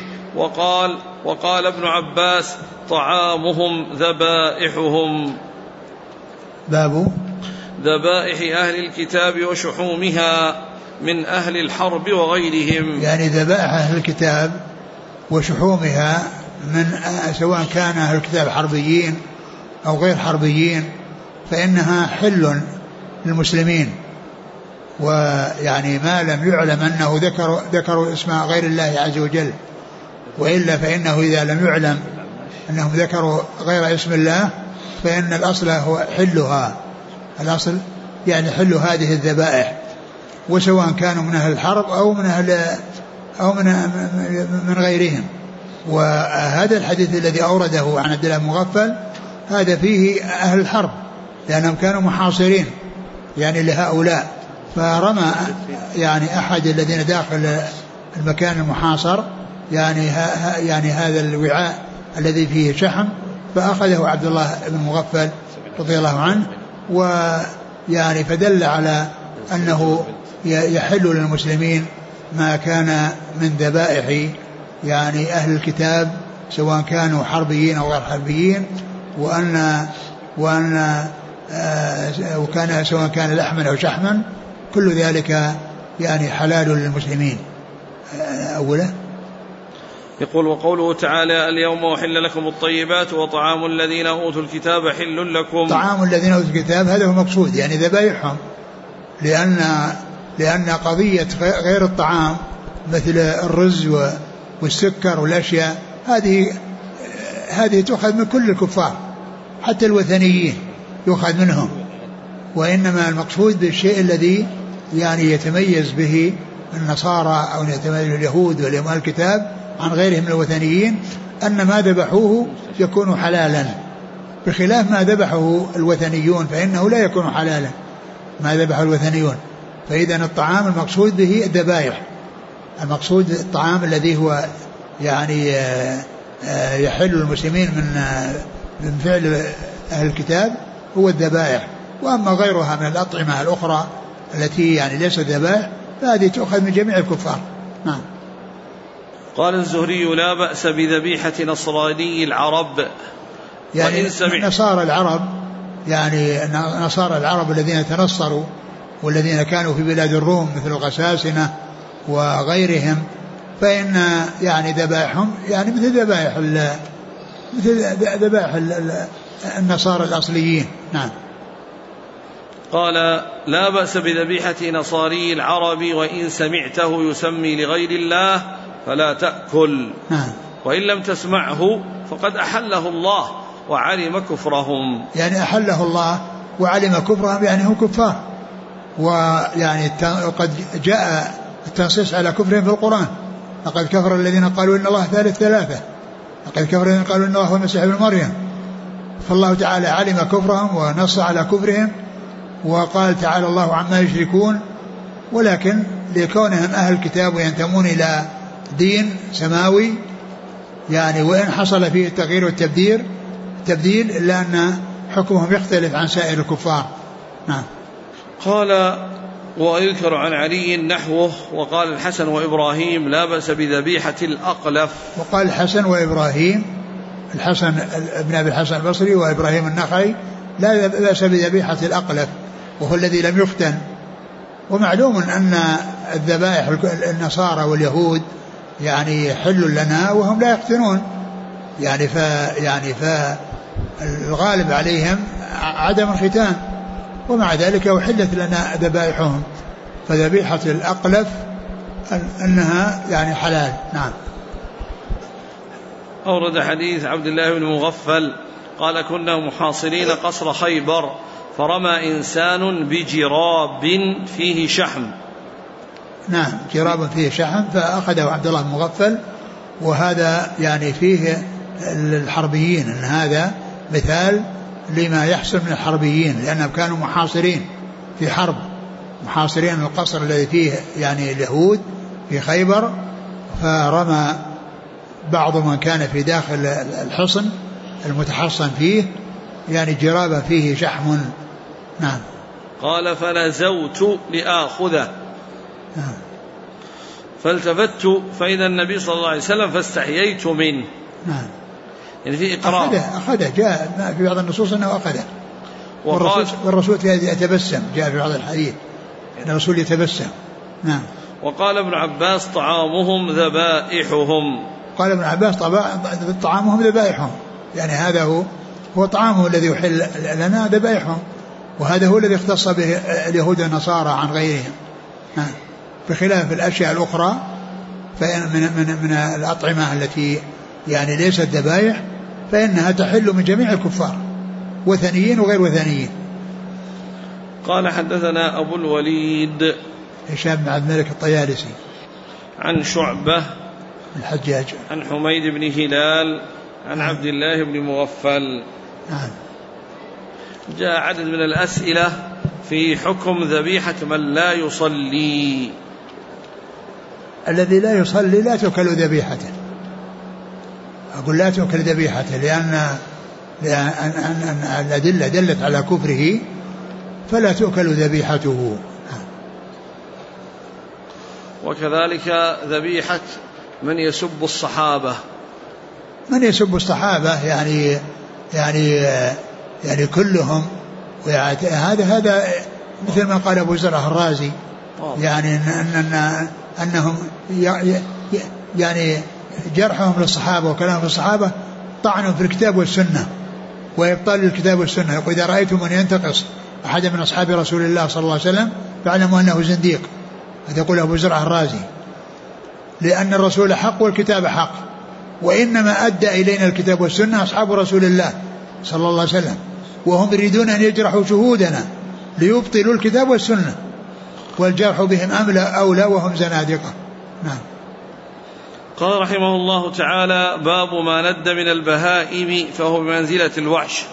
وقال ابن عباس: طعامهم ذبائحهم. باب ذبائح أهل الكتاب وشحومها من أهل الحرب وغيرهم، يعني ذبائح أهل الكتاب وشحومها من سواء كان أهل الكتاب حربيين أو غير حربيين فإنها حل للمسلمين. ويعني ما لم يعلم أنه ذكروا اسم غير الله عز وجل، وإلا فإنه إذا لم يعلم أنهم ذكروا غير اسم الله فإن الأصل هو حلها، الأصل يعني حل هذه الذبائح، وسواء كانوا من أهل الحرب أو من غيرهم. وهذا الحديث الذي أورده عن عبد الله بن مغفل هذا فيه أهل الحرب لأنهم كانوا محاصرين يعني لهؤلاء، فرمى يعني أحد الذين داخل المكان المحاصر يعني هذا الوعاء الذي فيه شحم، فأخذه عبد الله بن مغفل رضي الله عنه، ويعني فدل على أنه يحل للمسلمين ما كان من ذبائح يعني أهل الكتاب سواء كانوا حربيين أو غير حربيين، وكان سواء كان لحما أو شحما كل ذلك يعني حلال للمسلمين. أولا يقول وقوله تعالى اليوم أحل لكم الطيبات وطعام الذين أوتوا الكتاب حل لكم. طعام الذين أوتوا الكتاب هذا هو مقصود يعني ذبائحهم، لأن قضية غير الطعام مثل الرز والسكر والأشياء هذه تؤخذ من كل الكفار حتى الوثنيين يؤخذ منهم، وإنما المقصود بالشيء الذي يعني يتميز به النصارى أو يتميز اليهود والأهل الكتاب عن غيرهم من الوثنيين أن ما ذبحوه يكون حلالا، بخلاف ما ذبحه الوثنيون فإنه لا يكون حلالا ما ذبحه الوثنيون. فإذا الطعام المقصود به الذبائح، المقصود الطعام الذي هو يعني يحل المسلمين من فعل أهل الكتاب هو الذبائح، وأما غيرها من الأطعمة الأخرى التي يعني ليست ذبائح فهذه تؤخذ من جميع الكفار. نعم. قال الزهري لا بأس بذبيحة نصراني العرب، يعني نصارى العرب يعني نصارى العرب الذين تنصروا والذين كانوا في بلاد الروم مثل الغساسنة وغيرهم فإن يعني ذبائحهم يعني مثل ذبائح النصارى الأصليين. نعم. قال لا بأس بذبيحة نصاري العرب وإن سمعته يسمي لغير الله فلا تأكل. نعم. وإن لم تسمعه فقد أحله الله وعلم كفرهم. يعني أحله الله وعلم كفرهم يعني هم كفار، ويعني قد جاء التنصيص على كفرهم في القرآن، لقد كفر الذين قالوا إن الله ثالث ثلاثة، لقد كفر الذين قالوا إن الله هو المسيح ابن مريم. فالله تعالى علم كفرهم ونص على كفرهم وقال تعالى الله عما يشركون، ولكن لكونهم أهل الكتاب وينتمون إلى دين سماوي يعني وإن حصل فيه التغيير والتبديل إلا أن حكمهم يختلف عن سائر الكفار. نعم. قال ويذكر عن علي نحوه وقال الحسن وإبراهيم لا بأس بذبيحة الأقلف. وقال الحسن وإبراهيم، الحسن ابن أبي الحسن البصري وإبراهيم النخعي لا بأس بذبيحة الأقلف وهو الذي لم يختن. ومعلوم أن الذبائح النصارى واليهود يعني حل لنا وهم لا يختنون يعني فالغالب عليهم عدم الختان، ومع ذلك أحلت لنا ذبائحهم، فذبيحة الأقلف أنها يعني حلال. نعم. أورد حديث عبد الله بن مغفل قال كنا محاصرين قصر خيبر فرمى إنسان بجراب فيه شحم. نعم، جراب فيه شحم فأخذه عبد الله بن مغفل، وهذا يعني فيه الحربيين أن هذا مثال لما يحصل من الحربيين لأنهم كانوا محاصرين في حرب، محاصرين القصر الذي فيه يعني اليهود في خيبر، فرمى بعض من كان في داخل الحصن المتحصن فيه يعني جرابا فيه شحم. نعم. قال فنزوت لآخذه فالتفت فإذا النبي صلى الله عليه وسلم فاستحييت منه. نعم. يعني في إقرار أخذه جاء في بعض النصوص أنه أخذه، والرسول يتبسم، جاء في بعض الحديث أن الرسول يتبسم. نعم. وقال ابن عباس طعامهم ذبائحهم. قال ابن عباس طعامهم ذبائحهم، يعني هذا هو هو طعامه الذي يحل لنا ذبائحهم، وهذا هو الذي اختص به اليهود والنصارى عن غيرهم، بخلاف الأشياء الأخرى من الأطعمة التي يعني ليست ذبائح فإنها تحل من جميع الكفار وثنيين وغير وثنيين. قال حدثنا أبو الوليد هشام بن عبد الملك الطيالسي عن شعبة الحجاج عن حميد بن هلال عن عبد الله بن مغفل. جاء عدد من الأسئلة في حكم ذبيحة من لا يصلي. الذي لا يصلي لا تؤكل ذبيحته، أقول لا تؤكل ذبيحته لأن الأدلة دلت على كفره فلا تؤكل ذبيحته. وكذلك ذبيحة من يسب الصحابة. من يسب الصحابة يعني كلهم، هذا مثل ما قال أبو زرع الرازي يعني أنهم يعني جرحهم للصحابة وكلامهم للصحابة طعنوا في الكتاب والسنة وإبطال الكتاب والسنة. يقول إذا رأيتم من ينتقص أحد من أصحاب رسول الله صلى الله عليه وسلم فاعلموا أنه زنديق. هذا يقول أبو زرع الرازي، لأن الرسول حق والكتاب حق، وإنما أدى إلينا الكتاب والسنة أصحاب رسول الله صلى الله عليه وسلم، وهم يريدون أن يجرحوا شهودنا ليبطلوا الكتاب والسنة، والجرح بهم أولى وهم زنادقة. نعم. قال رحمه الله تعالى: باب ما ند من البهائم فهو بمنزلة الوحش،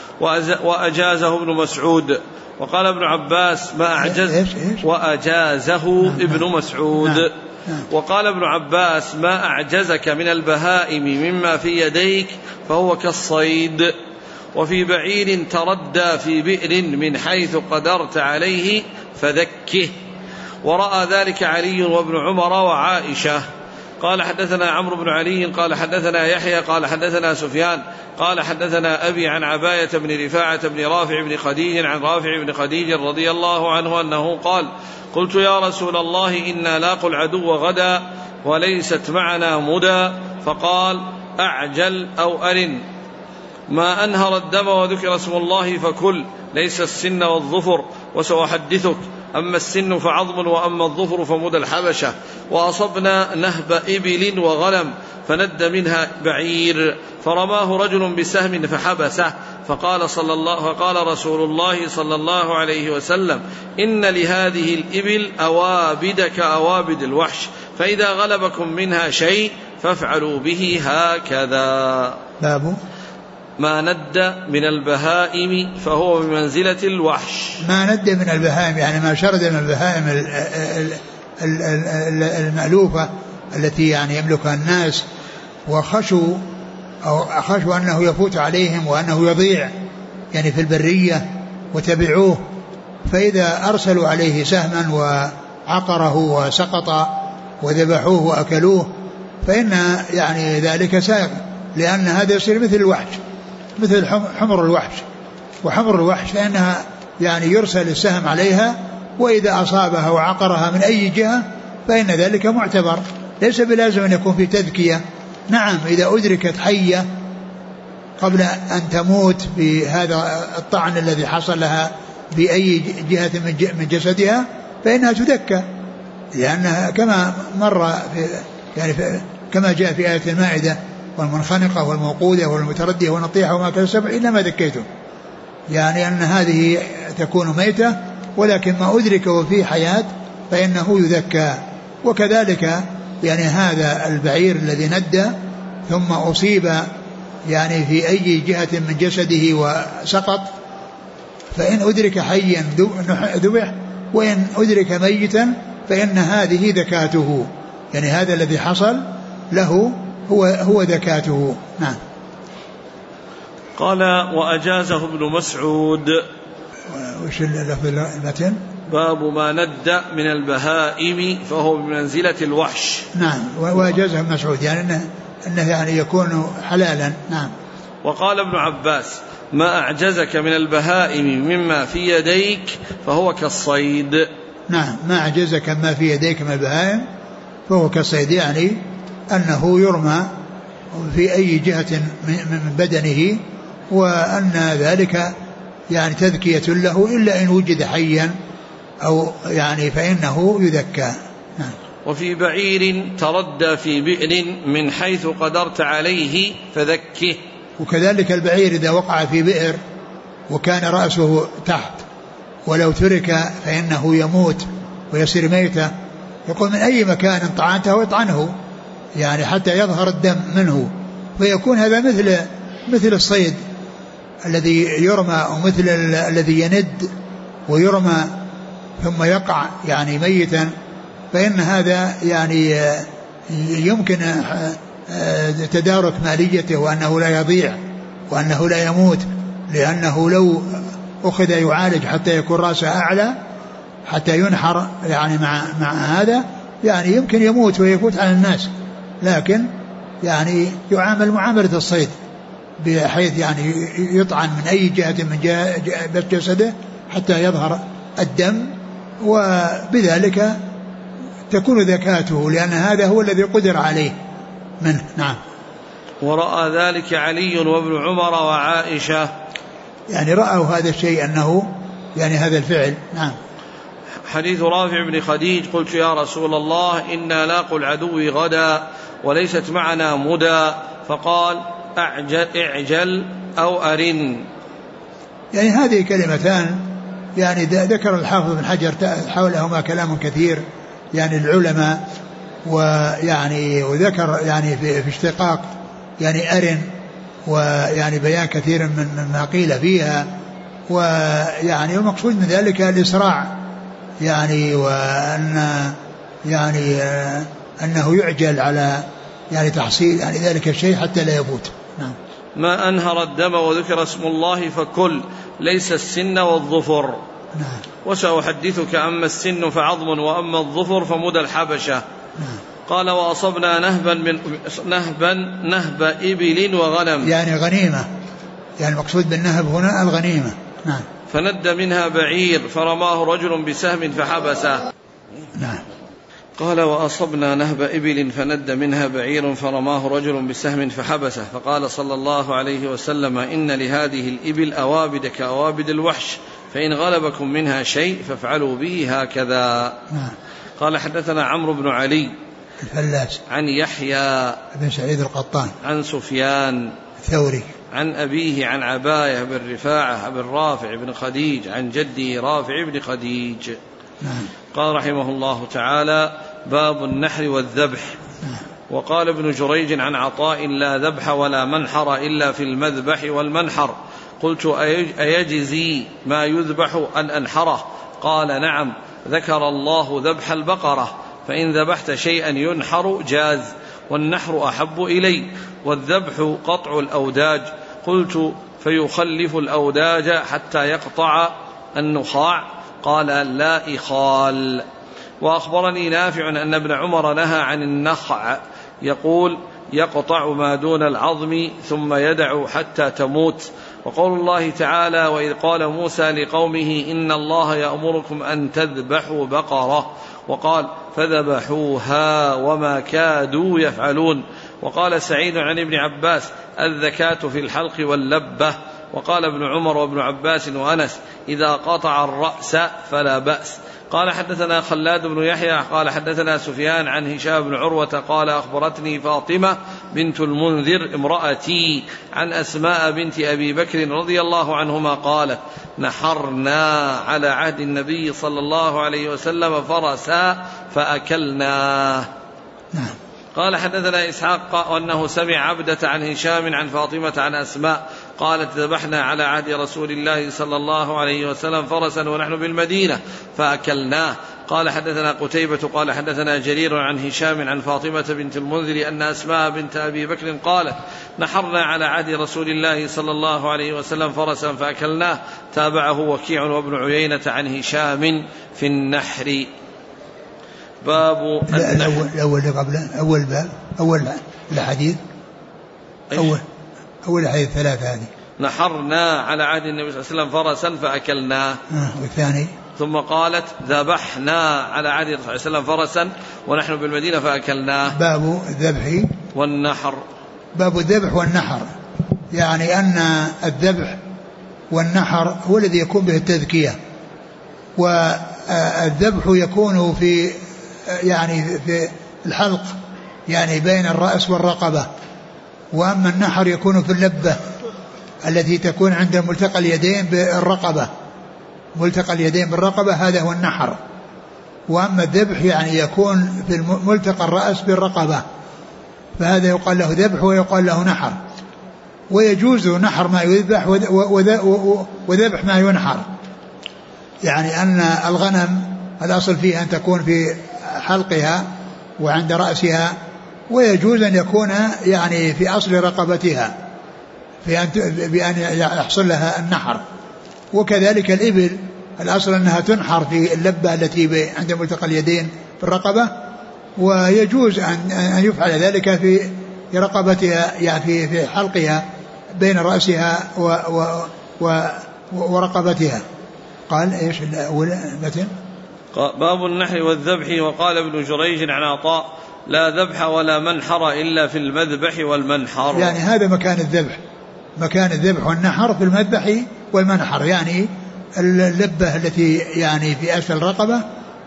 وأجازه ابن مسعود. وقال ابن عباس ما أعجز وأجازه ابن مسعود. وقال ابن عباس ما أعجزك من البهائم مما في يديك فهو كالصيد. وفي بعير تردى في بئر من حيث قدرت عليه فذكه. ورأى ذلك علي وابن عمر وعائشة. قال حدثنا عمرو بن علي قال حدثنا يحيى قال حدثنا سفيان قال حدثنا أبي عن عباية بن رفاعة بن رافع بن خديج عن رافع بن خديج رضي الله عنه أنه قال: قلت يا رسول الله إنا لاقوا العدو غدا وليست معنا مدى، فقال: أعجل أو أرن، ما أنهر الدم وذكر اسم الله فكل، ليس السن والظفر، وسأحدثك، أما السن فعظم وأما الظفر فمدى الحبشة. وأصبنا نهب إبل وغنم فند منها بعير فرماه رجل بسهم فحبسه، فقال رسول الله صلى الله عليه وسلم: إن لهذه الإبل أوابد كأوابد الوحش، فإذا غلبكم منها شيء فافعلوا به هكذا. باب ما ند من البهائم فهو بمنزلة الوحش. ما ند من البهائم يعني ما شرد من البهائم المألوفة التي يعني يملكها الناس، وخشوا أنه يفوت عليهم وأنه يضيع يعني في البرية وتبعوه، فإذا أرسلوا عليه سهما وعقره وسقط وذبحوه وأكلوه فإن يعني ذلك سائغ، لأن هذا يصير مثل الوحش، مثل حمر الوحش. وحمر الوحش فإنها يعني يرسل السهم عليها، وإذا أصابها وعقرها من أي جهة فإن ذلك معتبر، ليس بلازم أن يكون في تذكية. نعم إذا أدركت حية قبل أن تموت بهذا الطعن الذي حصل لها بأي جهة من جسدها فإنها تذكى، لأنها كما مر يعني كما جاء في آية المائدة: والمنخنقة والموقودة والمتردية والنطيحة وما كان السبع إلا ما ذكيته، يعني أن هذه تكون ميتة، ولكن ما أدرك وفيه حياة فإنه يذكى. وكذلك يعني هذا البعير الذي ندى ثم أصيب يعني في أي جهة من جسده وسقط، فإن أدرك حيا ذبح، وإن أدرك ميتا فإن هذه ذكاته، يعني هذا الذي حصل له هو ذكاته. نعم. قال: وأجازه ابن مسعود. وش المتن؟ باب ما ند من البهائم فهو بمنزلة الوحش. نعم. وأجازه ابن مسعود يعني أنه يعني يكون حلالا. نعم. وقال ابن عباس: ما أعجزك من البهائم مما في يديك فهو كالصيد. نعم. ما أعجزك ما في يديك من البهائم فهو كالصيد، يعني أنه يرمى في أي جهة من بدنه وأن ذلك يعني تذكية له إلا إن وجد حيا أو يعني فإنه يذكى. وفي بعير تردى في بئر من حيث قدرت عليه فذكه. وكذلك البعير إذا وقع في بئر وكان رأسه تحت ولو ترك فإنه يموت ويصير ميتا، يقول من أي مكان طعنته اطعنه يعني حتى يظهر الدم منه، فيكون هذا مثل الصيد الذي يرمى ومثل الذي يند ويرمى ثم يقع يعني ميتا، فإن هذا يعني يمكن تدارك ماليته وأنه لا يضيع وأنه لا يموت، لأنه لو أخذ يعالج حتى يكون رأسه أعلى حتى ينحر يعني مع هذا يعني يمكن يموت ويفوت على الناس، لكن يعني يعامل معاملة الصيد بحيث يعني يطعن من أي جهة من جهة جسده حتى يظهر الدم، وبذلك تكون ذكاته لأن هذا هو الذي قدر عليه منه. نعم. ورأى ذلك علي وابن عمر وعائشة، يعني رأوا هذا الشيء أنه يعني هذا الفعل. نعم. حديث رافع بن خديج: قلت يا رسول الله إنا لاقوا العدو غدا وليست معنا مدى، فقال اعجل أو أرن. يعني هذه كلمتان يعني ذكر الحافظ بن حجر حولهما كلام كثير يعني العلماء، ويعني وذكر يعني في اشتقاق يعني أرن ويعني بيان كثير من ما قيل فيها، ويعني المقصود من ذلك الإسراع يعني وأن يعني أنه يعجل على يعني تحصيل يعني ذلك الشيء حتى لا يفوت. نعم. ما أنهر الدم وذكر اسم الله فكل، ليس السن والظفر. نعم. وسأحدثك أما السن فعظم وأما الظفر فمدى الحبشة. نعم. قال: وأصبنا نهب إبل وغنم، يعني غنيمة، يعني المقصود بالنهب هنا الغنيمة. نعم. فند منها بعير فرماه رجل بسهم فحبسه. نعم. قال: وأصبنا نهب إبل فند منها بعير فرماه رجل بسهم فحبسه، فقال صلى الله عليه وسلم: إن لهذه الإبل أوابد كأوابد الوحش، فإن غلبكم منها شيء فافعلوا به هكذا. نعم. قال: حدثنا عمرو بن علي الفلاس عن يحيى بن سعيد القطان عن سفيان الثوري عن أبيه عن عباية بن رفاعة بن رافع بن خديج عن جده رافع بن خديج. نعم. قال رحمه الله تعالى: باب النحر والذبح. نعم. وقال ابن جريج عن عطاء: لا ذبح ولا منحر إلا في المذبح والمنحر. قلت: أيجزي ما يذبح أن أنحره؟ قال: نعم، ذكر الله ذبح البقرة، فإن ذبحت شيئا ينحر جاز، والنحر أحب إلي، والذبح قطع الأوداج. قلت: فيخلف الأوداج حتى يقطع النخاع؟ قال: لا إخال. وأخبرني نافع أن ابن عمر نهى عن النخع، يقول: يقطع ما دون العظم ثم يدع حتى تموت. وقول الله تعالى: وإذ قال موسى لقومه إن الله يأمركم أن تذبحوا بقرة، وقال: فذبحوها وما كادوا يفعلون. وقال سعيد عن ابن عباس: الذكاة في الحلق واللبة. وقال ابن عمر وابن عباس وأنس: إذا قطع الرأس فلا بأس. قال: حدثنا خلاد بن يحيى قال: حدثنا سفيان عن هشام بن عروة قال: أخبرتني فاطمة بنت المنذر امرأتي عن أسماء بنت أبي بكر رضي الله عنهما قالت: نحرنا على عهد النبي صلى الله عليه وسلم فرسا فأكلناه. نعم. قال: حدثنا إسحاق وأنه سمع عبدة عن هشام عن فاطمة عن أسماء قالت: ذبحنا على عهد رسول الله صلى الله عليه وسلم فرسا ونحن بالمدينة فأكلناه. قال: حدثنا قتيبة قال: حدثنا جرير عن هشام عن فاطمة بنت المنذر أن أسماء بنت أبي بكر قالت: نحرنا على عهد رسول الله صلى الله عليه وسلم فرسا فأكلناه. تابعه وكيع وابن عيينة عن هشام في النحر. باب الأول قبل أول باب أول الحديث أول الحديث ثلاثة هذه: نحرنا على عهد النبي صلى الله عليه وسلم فرسا فأكلناه. والثاني: ثم قالت: ذبحنا على عهد النبي صلى الله عليه وسلم فرسا ونحن بالمدينة فأكلناه. باب الذبح والنحر. باب الذبح والنحر. يعني أن الذبح والنحر هو الذي يكون به التذكية، والذبح يكون في الحلق يعني بين الرأس والرقبة، وأما النحر يكون في اللبة التي تكون عند ملتقى اليدين بالرقبة، ملتقى اليدين بالرقبة هذا هو النحر. وأما الذبح يعني يكون في ملتقى الرأس بالرقبة، فهذا يقال له ذبح ويقال له نحر. ويجوز نحر ما يذبح وذبح ما ينحر، يعني أن الغنم الأصل فيها أن تكون في حلقها وعند رأسها، ويجوز أن يكون يعني في أصل رقبتها بأن يحصل لها النحر. وكذلك الإبل الأصل أنها تنحر في اللبة التي عند ملتقى اليدين في الرقبة، ويجوز أن يفعل ذلك في رقبتها يعني في حلقها بين رأسها ورقبتها. قال إيش الأول متن؟ باب النحر والذبح. وقال ابن جريج عن عطاء لا ذبح ولا منحر إلا في المذبح والمنحر. يعني هذا مكان الذبح، مكان الذبح والنحر في المذبح والمنحر، يعني اللبة التي يعني في أسفل الرقبة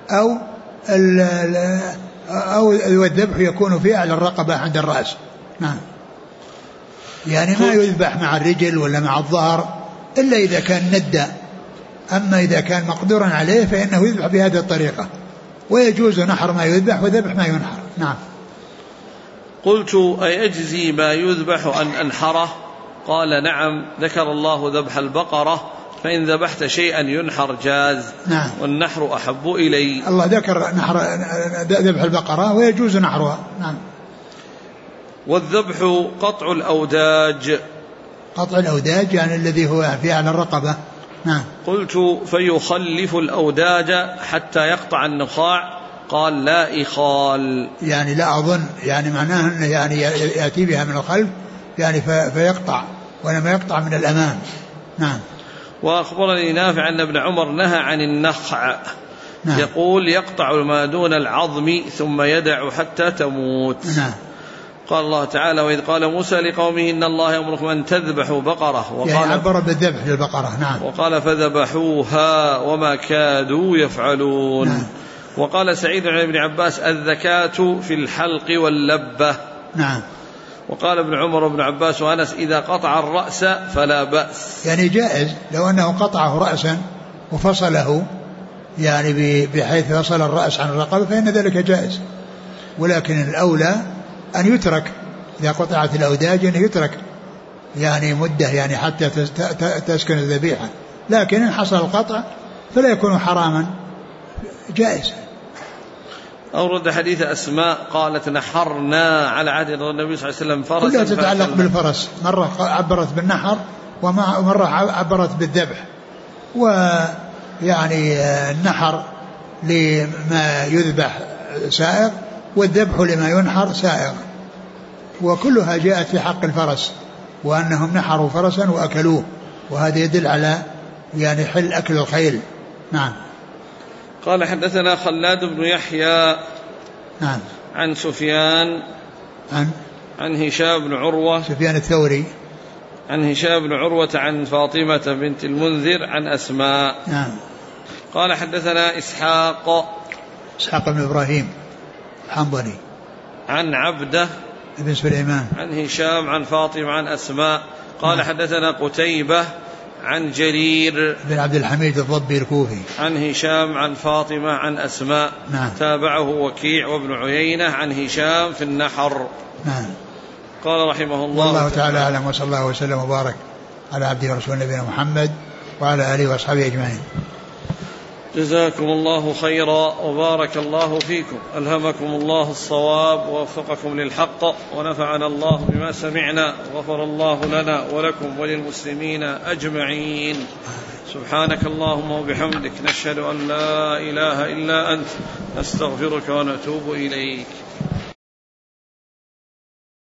أو الذبح يكون في أعلى الرقبة عند الرأس. نعم، يعني ما يذبح مع الرجل ولا مع الظهر إلا إذا كان ندى، أما إذا كان مقدورا عليه فإنه يذبح بهذه الطريقة، ويجوز نحر ما يذبح وذبح ما ينحر. نعم. قلت أيجزي ما يذبح أن أنحره؟ قال نعم، ذكر الله ذبح البقرة فإن ذبحت شيئا ينحر جاز. نعم. والنحر أحب إلي. الله ذكر نحر ذبح البقرة ويجوز نحرها. نعم. والذبح قطع الأوداج. قطع الأوداج يعني الذي هو في على الرقبة. نعم. قلت فيخلف الأوداج حتى يقطع النخاع؟ قال لا إخال، يعني لا أظن، يعني معناه أنه يعني يأتي بها من الخلف يعني فيقطع، ولما يقطع من الأمام. نعم. وأخبرني نافع أن ابن عمر نهى عن النخع. نعم. يقول يقطع ما دون العظم ثم يدع حتى تموت. نعم. قال الله تعالى وإذ قال موسى لقومه إن الله يأمركم أن تذبحوا بقرة، وقال يعني عبر بالذبح للبقرة. نعم. وقال فذبحوها وما كادوا يفعلون. نعم. وقال سعيد عن ابن عباس الذكاة في الحلق واللبة. نعم. وقال ابن عمر وابن عباس وأنس إذا قطع الرأس فلا بأس، يعني جائز لو أنه قطعه رأسا وفصله يعني بحيث فصل الرأس عن الرقبة فإن ذلك جائز، ولكن الأولى أن يترك إذا قطعت الأوداج أن يترك يعني مدة يعني حتى تسكن الذبيحة، لكن إن حصل القطع فلا يكون حراما، جائز. أورد حديث أسماء قالت نحرنا على عهد النبي صلى الله عليه وسلم فرسا، كلها تتعلق بالفرس، مرة عبرت بالنحر ومرة عبرت بالذبح. ويعني النحر لما يذبح سائغ والذبح لما ينحر سائغ، وكلها جاءت في حق الفرس وأنهم نحروا فرسا وأكلوه، وهذا يدل على يعني حل أكل الخيل. نعم. قال حدثنا خلاد بن يحيى. نعم. عن سفيان عن هشام بن عروة، سفيان الثوري، عن هشام بن عروة عن فاطمة بنت المنذر عن أسماء. نعم. قال حدثنا إسحاق بن إبراهيم الحنظلي عن عبده بن سليمان عن هشام عن فاطمة عن أسماء. قال حدثنا قتيبة عن جرير بن عبد الحميد الضبي الكوفي عن هشام عن فاطمة عن أسماء. نعم. تابعه وكيع وابن عيينة عن هشام في النحر. نعم. قال رحمه الله والله تعالى أعلم، وصلى الله وسلم وبارك على عبده ورسوله نبينا محمد وعلى آله وأصحابه أجمعين. جزاكم الله خيرا وبارك الله فيكم، ألهمكم الله الصواب ووفقكم للحق، ونفعنا الله بما سمعنا، وغفر الله لنا ولكم وللمسلمين أجمعين. سبحانك اللهم وبحمدك، نشهد أن لا إله إلا أنت، نستغفرك ونتوب إليك.